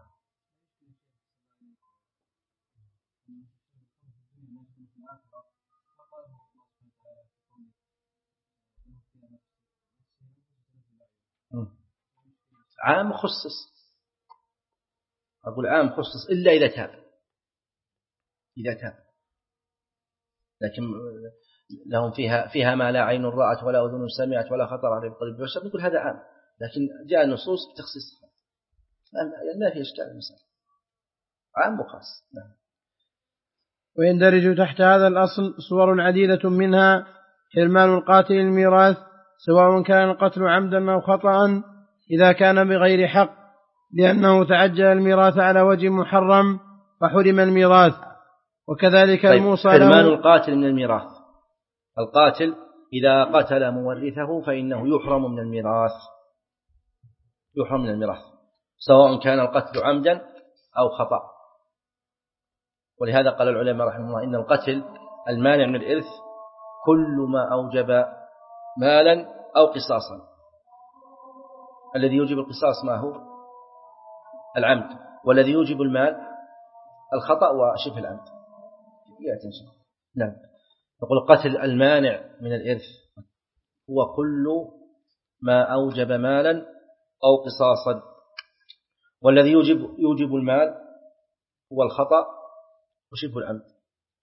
عام خصص، أقول عام خصص إلا إذا تاب، إذا تاب. لكن لهم فيها فيها ما لا عين رأت ولا أذن سمعت ولا خطر على قلب بشر، نقول هذا عام. لكن جاء النصوص بتخصيصها، يعني ما في إشكال المسألة، عام وخاص. نعم. ويندرج تحت هذا الأصل صور عديدة، منها حرمان القاتل الميراث سواء كان القتل عمدا أو خطأ إذا كان بغير حق، لأنه تعجل الميراث على وجه محرم فحرم الميراث. وكذلك طيب، الموصى حرمان له القاتل من الميراث. القاتل إذا قتل مورثه فإنه يحرم من الميراث، يحرم من الميراث سواء كان القتل عمدا أو خطأ. ولهذا قال العلماء رحمه الله: إن القتل المانع من الإرث كل ما أوجب مالا أو قصاصا. الذي يوجب القصاص ما هو؟ العمد. والذي يوجب المال الخطأ وشبه العمد. يأتي إن شاء الله. نعم. نقول القتل المانع من الإرث هو كل ما أوجب مالا أو قصاصا، والذي يوجب يوجب المال هو الخطأ وشبه العمد.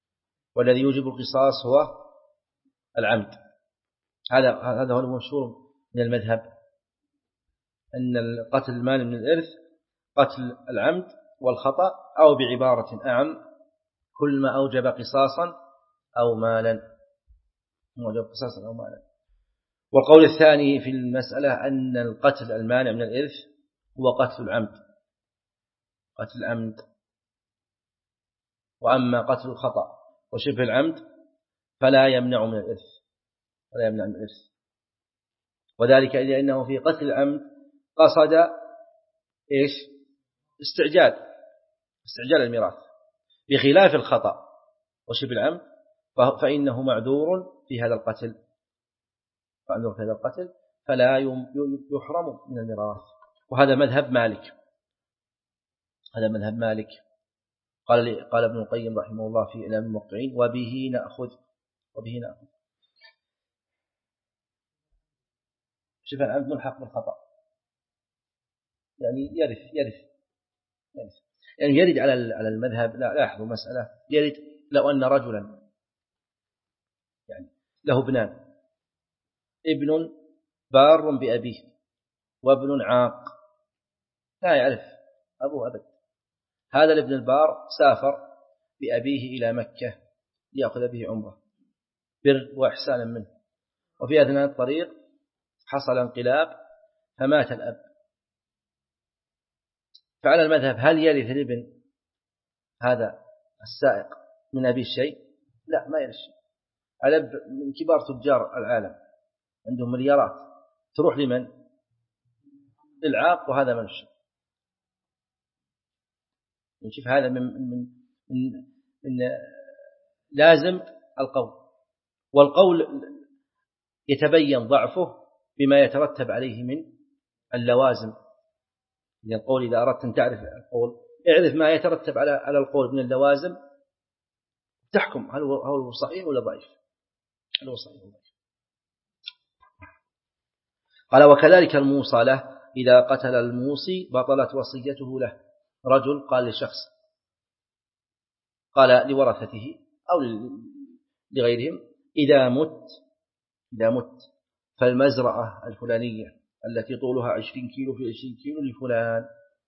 والذي يوجب القصاص هو العمد. هذا هذا هو المشهور من المذهب، أن القتل المانع من الإرث قتل العمد والخطأ، أو بعبارة أعم كل ما أوجب قصاصا أو مالا، أوجب قصاصا أو مالا. والقول الثاني في المسألة أن القتل المانع من الإرث هو قتل العمد، قتل العمد. وأما قتل الخطأ وشبه العمد فلا يمنع من الإرث، ولا يمنع من الإرث. وذلك لأنه في قتل العمد قصد إيش؟ استعجال استعجال الميراث، بخلاف الخطأ وشبه العمد فإنه معذور في هذا القتل، معذور في هذا القتل فلا يحرم من الميراث. وهذا مذهب مالك، هذا مذهب مالك. قال قال ابن القيم رحمه الله في إعلام الموقعين: وبه نأخذ وبه نأخذ شبه العمد ملحق بالخطأ، يعني يرث يرث يرث يعني يرد على على المذهب. لا لاحظوا مسألة، يرد لو أن رجلا يعني له ابنان، ابن بار بأبيه وابن عاق لا يعرف أبوه أبد. هذا الابن البار سافر بأبيه إلى مكة ليأخذ به عمره بر وإحسانا منه، وفي أثناء الطريق حصل انقلاب فمات الأب. فعلى المذهب هل يرث الابن هذا السائق من أبي الشيء؟ لا، ما يرث شيء. الأب من كبار تجار العالم، عندهم مليارات، تروح لمن؟ للعاق، وهذا من الشيء. نشوف هذا من, من, من, من لازم القول، والقول يتبين ضعفه بما يترتب عليه من اللوازم. يعني القول إذا أردت أن تعرف القول اعرف ما يترتب على على القول من اللوازم، تحكم هل هو صحيح ولا ضعيف، هل هو صحيح ولا ضعيف. قال: وكذلك الموصى له إذا قتل الموصي بطلت وصيته له. رجل قال لشخص، قال لورثته أو لغيرهم: إذا مت إذا مت فالمزرعة الفلانية التي طولها عشرين كيلو في عشرين كيلو لفلان.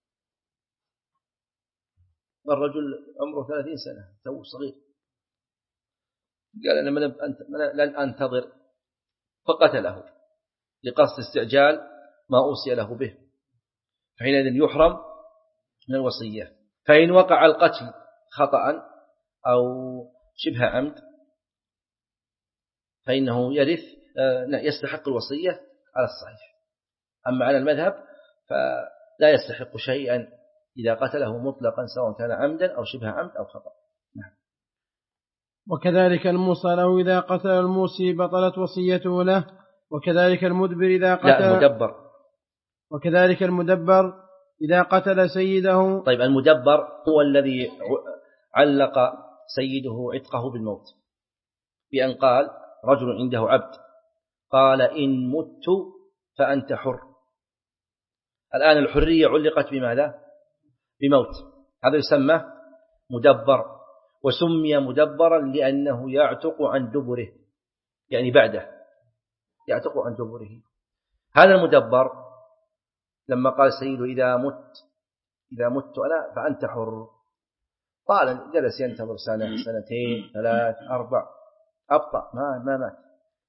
الرجل عمره ثلاثين سنة، تو صغير، قال أنا لن أنتظر، فقتله لقصد استعجال ما أوصي له به، فحينئذ يحرم من الوصية. فإن وقع القتل خطأ أو شبه عمد فإنه يرث يستحق الوصية على الصحيح. أما على المذهب فلا يستحق شيئا إذا قتله مطلقا، سواء كان عمدا أو شبه عمد أو خطأ. نعم. وكذلك الموصى له إذا قتل الموصي بطلت وصيته له، وكذلك المدبر إذا قتل لا المدبر وكذلك المدبر إذا قتل سيده. طيب، المدبر هو الذي علق سيده عتقه بالموت، بأن قال رجل عنده عبد قال: إن مت فأنت حر. الآن الحرية علقت بماذا؟ بموت. هذا يسمى مدبر، وسمي مدبرا لأنه يعتق عن دبره، يعني بعده يعتق عن دبره. هذا المدبر لما قال سيده: إذا مت إذا مت أنا فأنت حر، طال جلس ينتظر سنة سنتين ثلاث أربع، أبطأ ما ما مات،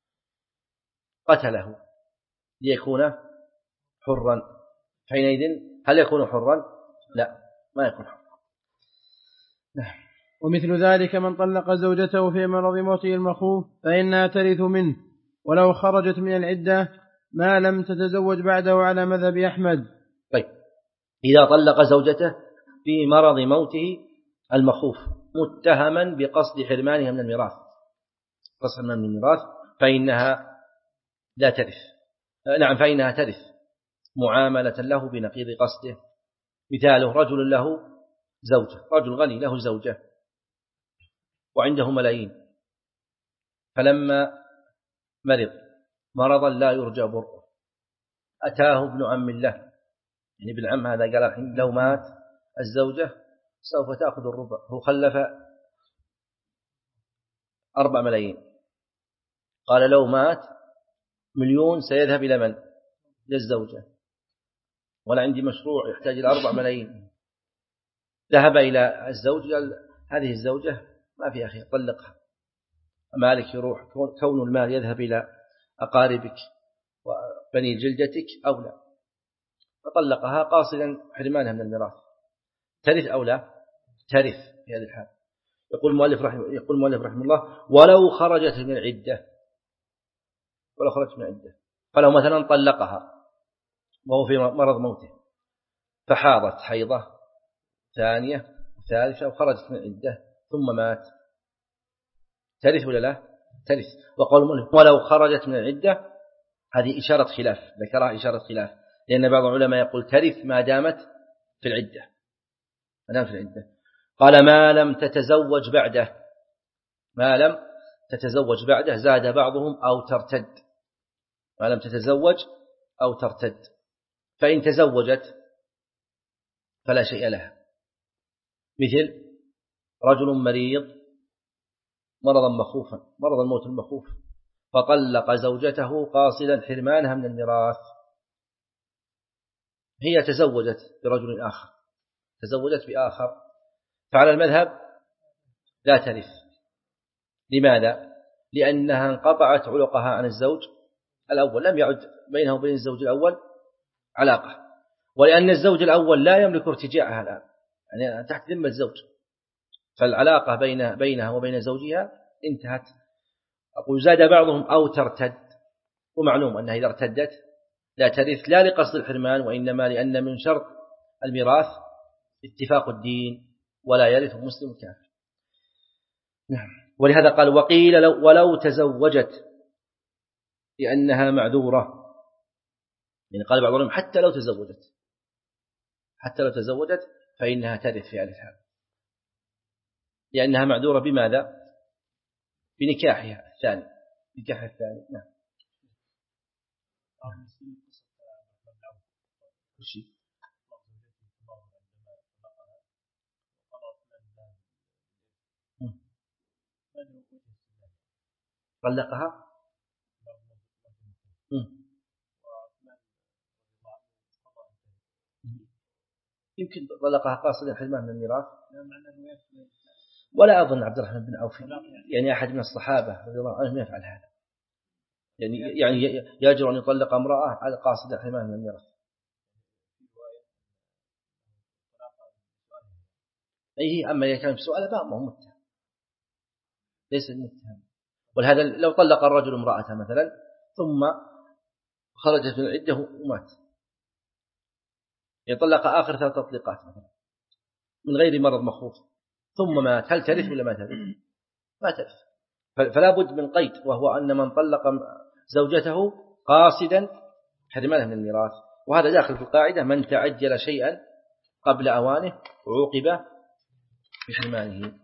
قتله ليكون حرا. حينئذ هل يكون حرا؟ لا، ما يكون حرا. نعم. ومثل ذلك من طلق زوجته في مرض موته المخوف فإنها ترث منه ولو خرجت من العدة ما لم تتزوج بعده على مذهب أحمد. طيب، إذا طلق زوجته في مرض موته المخوف متهما بقصد حرمانها من الميراث، قصد من الميراث، فإنها لا ترث. نعم، فإنها ترث معاملة له بنقيض قصده. مثاله: رجل له زوجة، رجل غني له زوجة وعنده ملايين، فلما مرض مرضا لا يرجى برؤه أتاه ابن عم له، يعني ابن عم هذا قال الحين لو مات الزوجة سوف تأخذ الربع، هو خلف أربع ملايين. قال لو مات مليون سيذهب إلى من؟ للزوجة، ولا عندي مشروع يحتاج إلى أربع ملايين. ذهب إلى الزوج قال هذه الزوجة ما في أخي طلقها، مالك يروح، كون المال يذهب إلى أقاربك وبني جلدتك أو لا، فطلقها قاصدا حرمانها من الميراث. ترث أو لا؟ ترث في هذه الحال. يقول المؤلف رحمه يقول المؤلف رحمه الله ولو خرجت من العدة، ولو خرجت من العدة، فلو مثلا طلقها وهو في مرض موته فحاضت حيضة ثانية ثالثة وخرجت من العدة ثم مات، ترث ولا لا؟ ترث. وقول المؤلف ولو خرجت من العدة هذه إشارة خلاف، ذكرها إشارة خلاف، لأن بعض العلماء يقول ترث ما دامت في العدة، ما دامت في العدة. قال ما لم تتزوج بعده، ما لم تتزوج بعده، زاد بعضهم أو ترتد، ما لم تتزوج أو ترتد. فإن تزوجت فلا شيء لها، مثل رجل مريض مرضا مخوفا، مرض الموت المخوف، فطلق زوجته قاصدا حرمانها من الميراث. هي تزوجت برجل آخر، تزوجت بآخر، فعلى المذهب لا ترث. لماذا؟ لأنها انقطعت علقها عن الزوج الأول، لم يعد بينها وبين الزوج الأول علاقة، ولأن الزوج الأول لا يملك ارتجاعها الآن، يعني تحت ذمة الزوج، فالعلاقة بين بينها وبين زوجها انتهت. أقول زاد بعضهم أو ترتد، ومعلوم أنها إذا ارتدت لا ترث، لا لقصد الحرمان وإنما لأن من شرط الميراث اتفاق الدين، ولا يرث مسلم كافر. نعم. ولهذا قال وقيل لو ولو تزوجت لأنها معذورة، يعني قال بعضهم حتى لو تزوجت، حتى لو تزوجت فإنها ترث في هذه الحال، لأنها معذورة بماذا؟ بنكاحها الثاني، نكاحها الثاني. نعم. طلقها يمكن طلقها قاصدا حرمان من الميراث، ولا أظن عبد الرحمن بن عوف يعني أحد من الصحابة رضي الله عنهم يفعل هذا، يعني يعني يجرؤ أن يطلق امرأة على قاصدا حرمان من الميراث. أي أما إذا كان بسؤال ما هو متهم، ليس المتهم. ولهذا لو طلق الرجل امرأته مثلا ثم خرجت من العدة ومات، يطلق آخر ثلاث تطليقات مثلا من غير مرض مخوف ثم مات، هل ترث ولا ما ترث؟ ما ترث. فلا بد من قيد، وهو أن من طلق زوجته قاصدا حرمانها من الميراث، وهذا داخل في القاعدة من تعجل شيئا قبل أوانه وعوقب بحرمانه.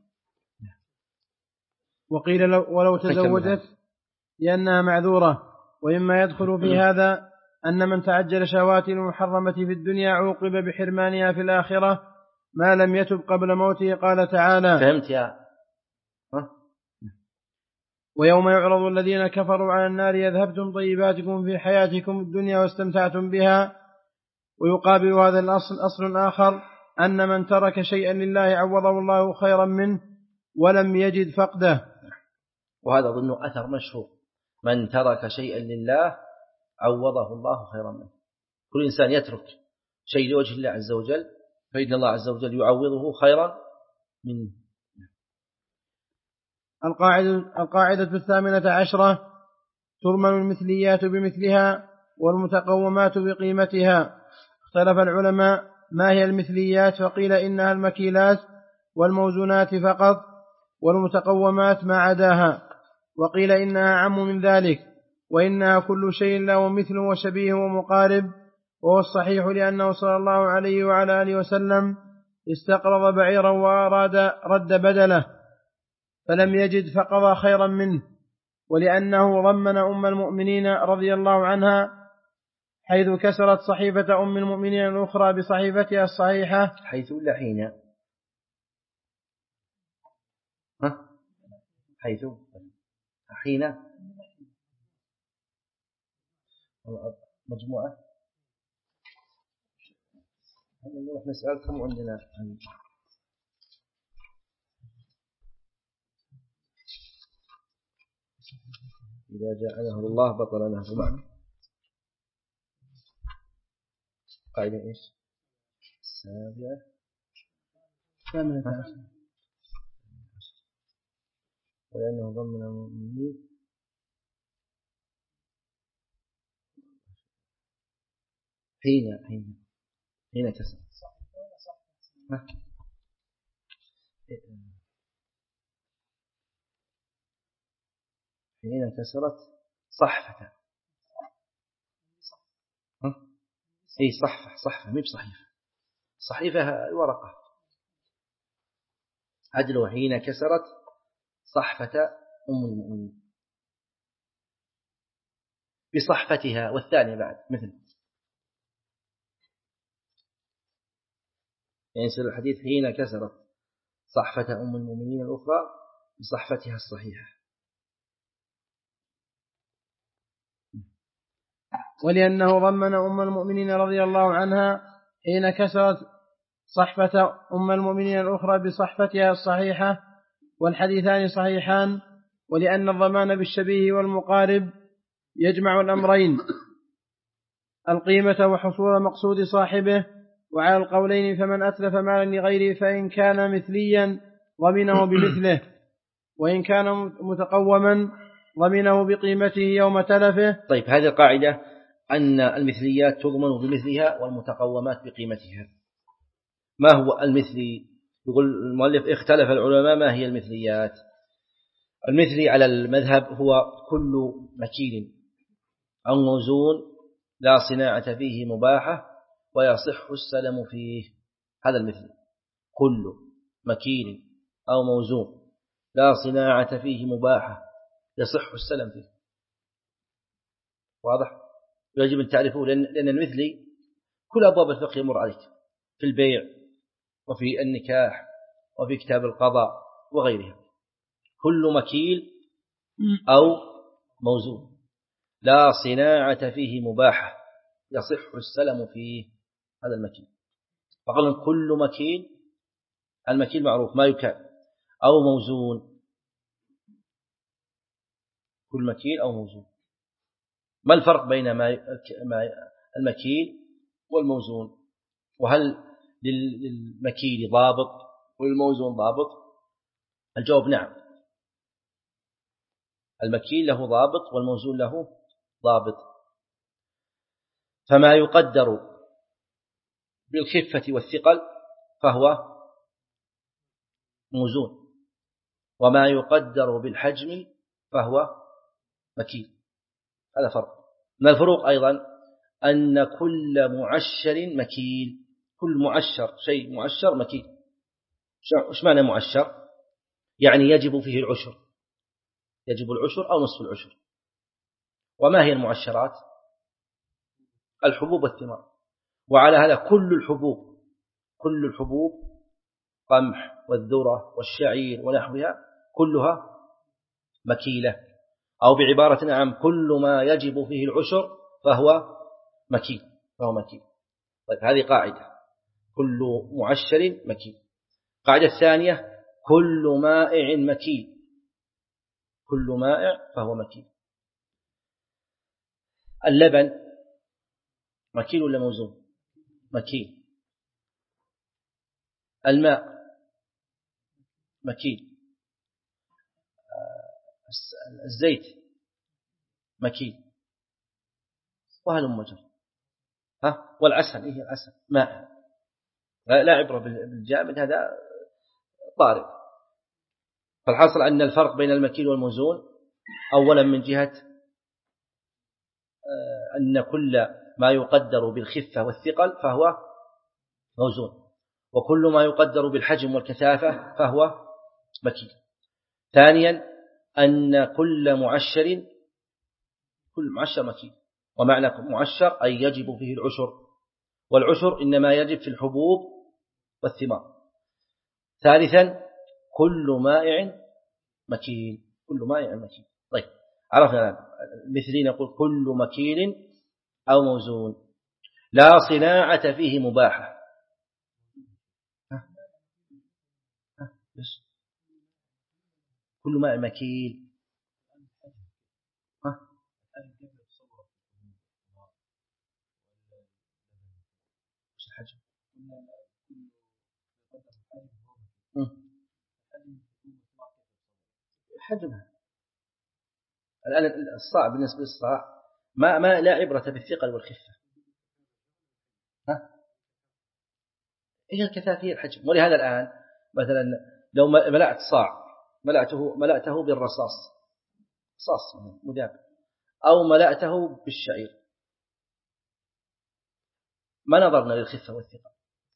وقيل لو ولو تزوجت لأنها معذورة. وإما يدخل في هذا أن من تعجل شهوات المحرمة في الدنيا عوقب بحرمانها في الآخرة ما لم يتب قبل موته. قال تعالى فهمت يا ها؟ ويوم يعرض الذين كفروا على النار يذهبتم طيباتكم في حياتكم الدنيا واستمتعتم بها. ويقابل هذا الأصل أصل آخر أن من ترك شيئا لله عوضه الله خيرا منه ولم يجد فقده، وهذا أظن أثر مشهور، من ترك شيئا لله عوضه الله خيرا منه. كل إنسان يترك شيء لوجه الله عز وجل فإن الله عز وجل يعوضه خيرا منه. القاعدة, القاعدة الثامنة عشرة ترمن المثليات بمثلها والمتقومات بقيمتها. اختلف العلماء ما هي المثليات، فقيل إنها المكيلات والموزونات فقط، والمتقومات ما عداها، وقيل إنها أعم من ذلك، وإنها كل شيء له مثل وشبيه ومقارب. وهو الصحيح لأنه صلى الله عليه وعلى آله وسلم استقرض بعيرا وأراد رد بدله فلم يجد فقضى خيرا منه، ولأنه ضمن أم المؤمنين رضي الله عنها حيث كسرت صحيفة أم المؤمنين الأخرى بصحيفتها الصحيحة. حيث ولا حين؟ ها؟ حيث حين مجموعة. نروح نسألكم عندنا إذا جعله الله بطل له معه. قاعدة إيش؟ السابعة ثامنة ولأنه ضمن المؤمنين حين حين حين كسرت حين كسرت صحفة. أي صحفة صحفة مو بصحيفة، صحيفة الورقة. عدله حين كسرت صحفة أم المؤمنين بصحفتها، والثاني بعد مثل يعني يصير الحديث حين كسرت صحفة أم المؤمنين الأخرى بصحفتها الصحيحة. ولأنه ضمن أم المؤمنين رضي الله عنها حين كسرت صحفة أم المؤمنين الأخرى بصحفتها الصحيحة، والحديثان صحيحان. ولأن الضمان بالشبيه والمقارب يجمع الأمرين، القيمة وحصول مقصود صاحبه. وعلى القولين فمن أتلف مالا لغيره فإن كان مثليا ضمنه بمثله، وإن كان متقوما ضمنه بقيمته يوم تلفه. طيب، هذه القاعدة أن المثليات تضمن بمثلها والمتقومات بقيمتها. ما هو المثلي؟ يقول المؤلف اختلف العلماء ما هي المثليات. المثلي على المذهب هو كل مكيل أو موزون لا صناعة فيه مباحة ويصح السلم فيه، هذا المثلي. كل مكيل أو موزون لا صناعة فيه مباحة يصح السلم فيه. واضح؟ يجب أن تعرفه، لأن المثلي كل أبواب الفقه يمر عليك، في البيع وفي النكاح وفي كتاب القضاء وغيرها. كل مكيل أو موزون لا صناعة فيه مباحة يصح السلم فيه، هذا المكيل. فقال كل مكيل، المكيل معروف ما يكال، أو موزون، كل مكيل أو موزون. ما الفرق بين ما المكيل والموزون؟ وهل للمكيل ضابط وللموزون ضابط؟ الجواب نعم، المكيل له ضابط والموزون له ضابط. فما يقدر بالخفة والثقل فهو موزون، وما يقدر بالحجم فهو مكيل. هذا فرق. من الفروق أيضا أن كل معشر مكيل، كل معشر شيء معشر مكيل. إيش معنى معشر؟ يعني يجب فيه العشر، يجب العشر أو نصف العشر. وما هي المعشرات؟ الحبوب والثمار. وعلى هذا كل الحبوب، كل الحبوب قمح والذرة والشعير ونحوها كلها مكيلة، أو بعبارة عام كل ما يجب فيه العشر فهو مكيل، فهو مكيل. طيب، هذه قاعدة، كل معشر مكيل. قاعدة الثانية كل مائع مكيل، كل مائع فهو مكيل. اللبن مكيل ولا موزون؟ مكيل. الماء مكيل. الزيت مكيل. وهل مجر. ها والعسل، إيه العسل؟ ماء. لا عبرة بالجامد، هذا طارئ. فالحاصل أن الفرق بين المكيل والموزون أولا من جهة أن كل ما يقدر بالخفة والثقل فهو موزون، وكل ما يقدر بالحجم والكثافة فهو مكيل. ثانيا أن كل معشر، كل معشر مكيل. ومعنى معشر أي يجب فيه العشر، والعشر إنما يجب في الحبوب والثمار. ثالثا كل مائع مكيل، كل مائع مكيل. طيب عرفنا الآن المثلي نقول كل مكيل أو موزون لا صناعة فيه مباحة. ها؟ ها؟ بس كل مائع مكيل. ها؟ وش الحجم؟ حجمها الآن الصاع بالنسبة للصاع ما ما لا عبرة بالثقل والخفة. ها؟ هي الكثافية الحجم. ولهذا الآن مثلا لو ملأت صاع ملأته ملأته بالرصاص رصاص مذاب أو ملأته بالشعير ما نظرنا للخفة والثقل.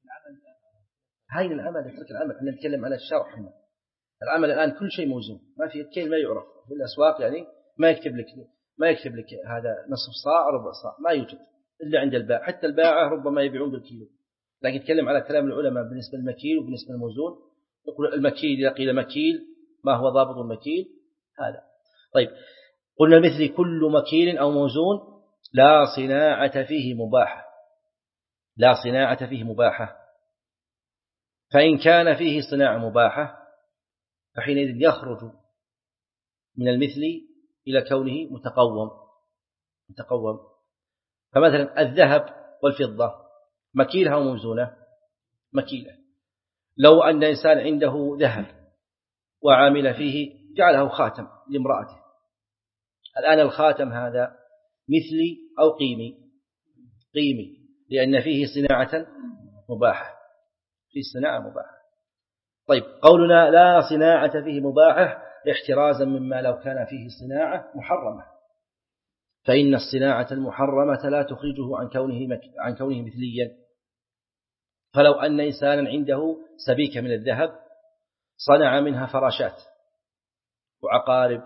هاي العمل يترك العمل. احنا نتكلم على الشرح هنا. العمل الآن كل شيء موزون ما في الكيل ما يعرف في الأسواق يعني ما يكتب لك ما يكتب لك هذا نصف صاع ربع صاع ما يوجد إلا عند البائع. حتى البائع ربما يبيعون بالكيلو. لكن نتكلم على كلام العلماء بالنسبة للمكيل وبالنسبة للموزون. يقول المكيل إذا قيل مكيل ما هو ضابط المكيل هذا. طيب قلنا مثل كل مكيل أو موزون لا صناعة فيه مباحة لا صناعة فيه مباحة. فإن كان فيه صناعة مباحة فحينئذ يخرج من المثل إلى كونه متقوم متقوم. فمثلا الذهب والفضة مكيلها وموزونة مكيلة. لو أن إنسان عنده ذهب وعامل فيه جعله خاتم لامرأته الآن الخاتم هذا مثلي أو قيمي قيمي لأن فيه صناعة مباحة فيه صناعة مباحة. طيب قولنا لا صناعة فيه مباحة احترازا مما لو كان فيه صناعة محرمة فإن الصناعة المحرمة لا تخرجه عن كونه مك... عن كونه مثليا. فلو أن إنسانا عنده سبيكة من الذهب صنع منها فراشات وعقارب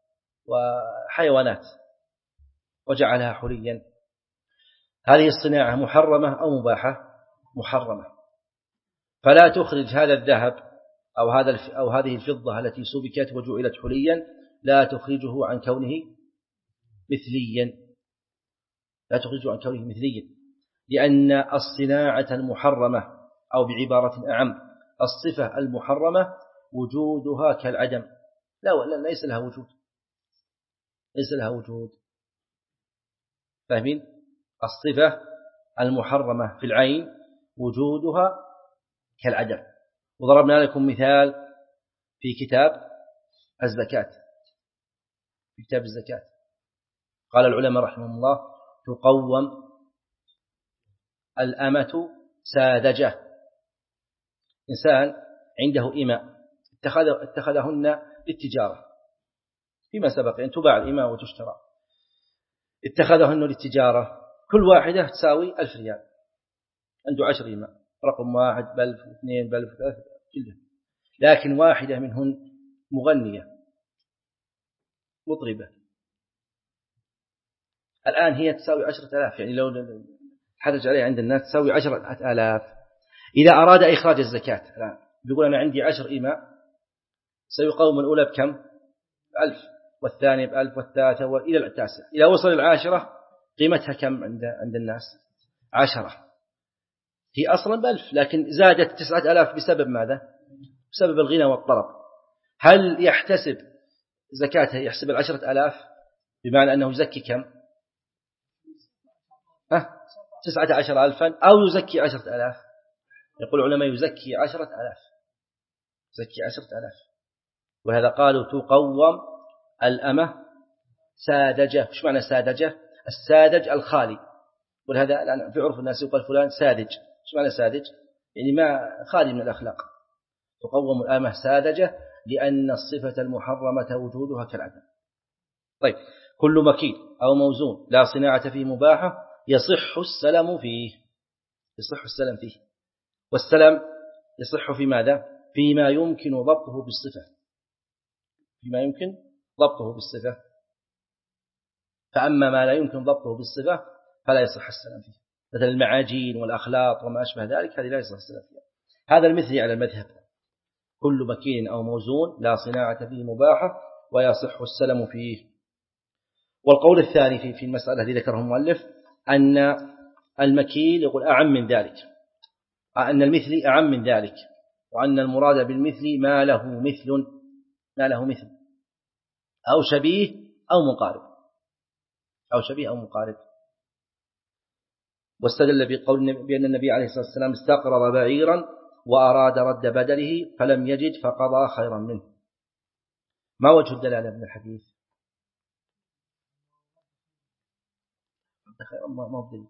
وحيوانات وجعلها حليا هذه الصناعة محرمة أو مباحة؟ محرمة. فلا تخرج هذا الذهب أو هذا أو هذه الفضة التي سبكت وجعلت حليا لا تخرجه عن كونه مثليا لا تخرجه عن كونه مثليا لأن الصناعة المحرمة أو بعبارة أعم الصفة المحرمة وجودها كالعدم لا لا ليس لها وجود ليس لها وجود. فاهمين؟ الصفة المحرمة في العين وجودها كالعدم. وضربنا لكم مثال في كتاب الزكاة في كتاب الزكاة قال العلماء رحمه الله تقوم الأمة ساذجة. إنسان عنده إماء اتخذ اتخذهن للتجارة فيما سبق أن تباع الإماء وتشترى اتخذهن للتجارة كل واحدة تساوي ألف ريال عنده عشر إماء رقم واحد بألف اثنين بألف ثلاثة كلها لكن واحدة منهن مغنية مطربة الآن هي تساوي عشرة آلاف يعني لو حدث عليها عند الناس تساوي عشرة آلاف. إذا أراد إخراج الزكاة الآن بيقول أنا عندي عشر إماء سيقوم الأولى بكم؟ ألف والثاني بألف والثالثة وإلى التاسع. إذا وصل العاشرة قيمتها كم عند عند الناس؟ عشرة. هي أصلا بألف لكن زادت تسعة آلاف بسبب ماذا؟ بسبب الغنى والطلب. هل يحتسب زكاته يحسب العشرة آلاف بمعنى أنه يزكي كم؟ ها؟ تسعة عشر ألفا أو يزكي عشرة آلاف؟ يقول العلماء يزكي عشرة آلاف يزكي عشرة آلاف. وهذا قالوا تقوم الأمة ساذجة. وش معنى ساذجة؟ الساذج الخالي. ولهذا الآن في عرف الناس يقال فلان ساذج. وش معنى ساذج؟ يعني ما خالي من الأخلاق. تقوم الأمة ساذجة لأن الصفة المحرمة وجودها كالعدم. طيب كل مكيل أو موزون لا صناعة فيه مباحة يصح السلم فيه يصح السلم فيه. والسلم يصح في ماذا؟ فيما يمكن ضبطه بالصفة فيما يمكن ضبطه بالصفة. فأما ما لا يمكن ضبطه بالصفة فلا يصح السلم فيه مثل المعاجين والأخلاط وما أشبه ذلك هذه لا يصح السلم فيها. هذا المثل على المذهب كل مكين أو موزون لا صناعة فيه مباحة ويصح السلم فيه. والقول الثاني في في المسألة التي ذكره المؤلف أن المكيل يقول أعم من ذلك، أن المثل أعم من ذلك، وأن المراد بالمثل ما له مثل ما له مثل أو شبيه أو مقارب أو شبيه أو مقارب. واستدل بقول بأن النبي عليه الصلاة والسلام استقرض بعيرا وأراد رد بدله فلم يجد فقضى خيرا منه. ما وجه الدلالة من الحديث؟ ما بدل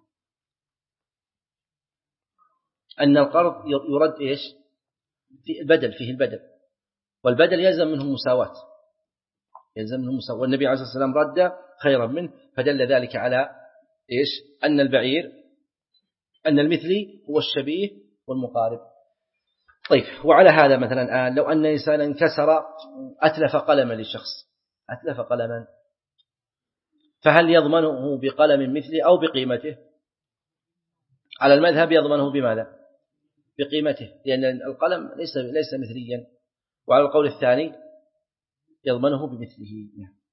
أن القرض يرد إيش؟ في البدل، فيه البدل، والبدل يلزم منه مساواة، يلزم منه مساواة، والنبي عليه الصلاة والسلام رد خيرا منه، فدل ذلك على إيش؟ أن البعير أن المثلي هو الشبيه والمقارب. طيب، وعلى هذا مثلا الآن لو أن إنسانا انكسر أتلف قلما للشخص، أتلف قلما، فهل يضمنه بقلم مثلي أو بقيمته؟ على المذهب يضمنه بماذا؟ بقيمته، لأن القلم ليس ليس مثليا. وعلى القول الثاني يضمنه بمثله.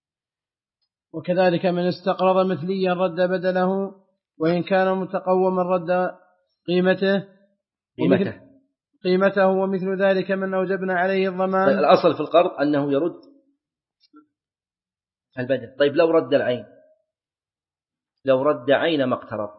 وكذلك من استقرض مثليا رد بدله وإن كان متقوما رد قيمته قيمته قيمته ومثل ذلك من أوجبنا عليه الضمان. طيب، الأصل في القرض أنه يرد البدل. طيب لو رد العين، لو رد عين ما اقترض،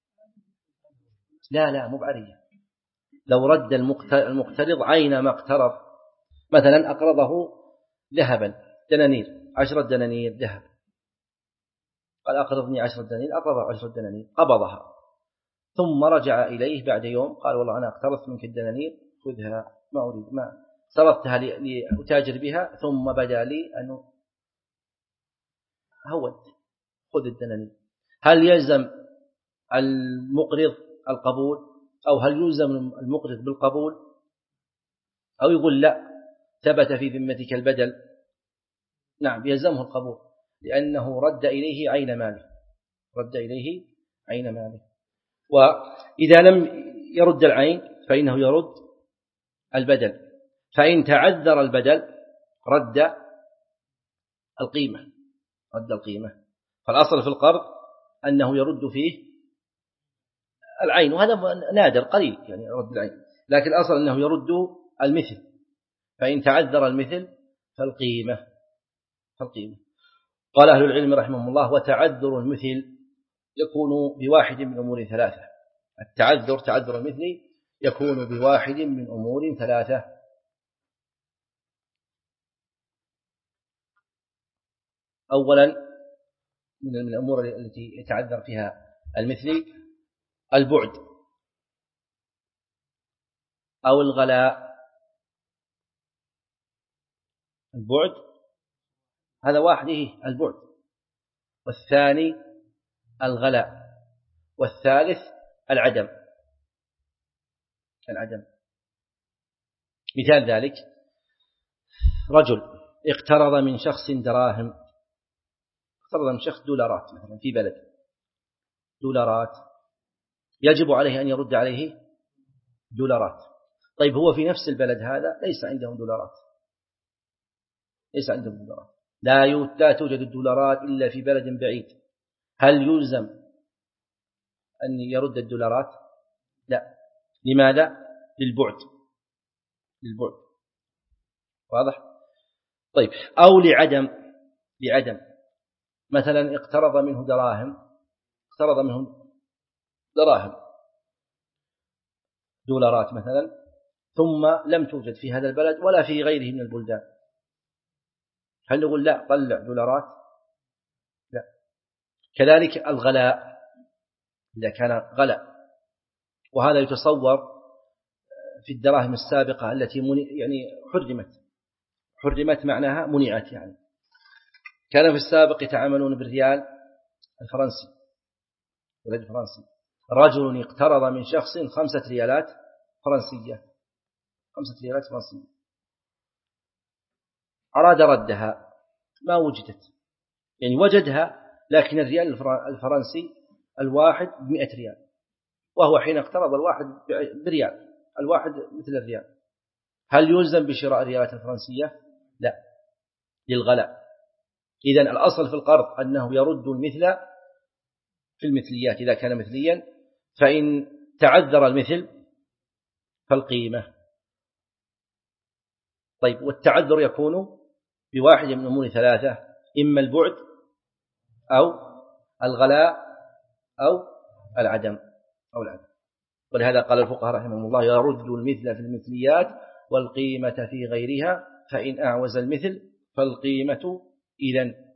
لا لا مو بعرية، لو رد المقترض عين ما اقترض، مثلا أقرضه ذهبا دنانير، عشرة دنانير ذهب، قال أقرضني عشرة دنانير، أقرضه عشرة دنانير، قبضها، ثم رجع إليه بعد يوم قال والله أنا اقترضت منك الدنانير خذها، ما أريد، ما صرفتها لأتاجر بها، ثم بدا لي أنه هود خذ الدنانير. هل يلزم المقرض القبول أو هل يلزم المقرض بالقبول، أو يقول لا ثبت في ذمتك البدل؟ نعم يلزمه القبول، لأنه رد إليه عين ماله، رد إليه عين ماله. وإذا لم يرد العين فإنه يرد البدل، فإن تعذر البدل رد القيمة، رد القيمة. فالأصل في القرض أنه يرد فيه العين، وهذا نادر قليل يعني يرد العين، لكن الأصل أنه يرد المثل، فإن تعذر المثل فالقيمة فالقيمة. قال أهل العلم رحمهم الله وتعذر المثل يكون بواحد من أمور ثلاثة. التعذر تعذر المثل يكون بواحد من أمور ثلاثة. أولا من الأمور التي يتعذر فيها المثل البعد أو الغلاء. البعد هذا واحد البعد، والثاني الغلاء، والثالث العدم العدم مثال ذلك رجل اقترض من شخص دراهم، اقترض من شخص دولارات مثلا في بلد، دولارات، يجب عليه أن يرد عليه دولارات. طيب هو في نفس البلد هذا ليس عندهم دولارات، ليس عندهم دولارات، لا لا توجد الدولارات إلا في بلد بعيد، هل يلزم أن يرد الدولارات؟ لا. لماذا؟ للبعد، للبعد. واضح؟ طيب أو لعدم لعدم مثلا اقترض منه دراهم، اقترض منه دراهم دولارات مثلا، ثم لم توجد في هذا البلد ولا في غيره من البلدان، هل نقول لا طلع دولارات؟ لا. كذلك الغلاء إذا كان غلاء، وهذا يتصور في الدراهم السابقة التي يعني حرمت حرمت معناها منعت، يعني كان في السابق يتعاملون بالريال الفرنسي، الريال الفرنسي، رجل اقترض من شخص خمسة ريالات فرنسية، خمسة ريالات فرنسية، أراد ردها ما وجدت، يعني وجدها لكن الريال الفرنسي الواحد بمئة ريال، وهو حين اقترض الواحد بريال، الواحد مثل الريال، هل يلزم بشراء الريالات الفرنسية؟ لا، للغلاء. إذن الأصل في القرض أنه يرد المثل في المثليات إذا كان مثليا، فإن تعذر المثل فالقيمة. طيب، والتعذر يكون بواحد من أمور ثلاثة: إما البعد أو الغلاء أو العدم أو العدم. ولهذا قال الفقهاء رحمهم الله: يرد المثل في المثليات والقيمة في غيرها، فإن أعوز المثل فالقيمة إذن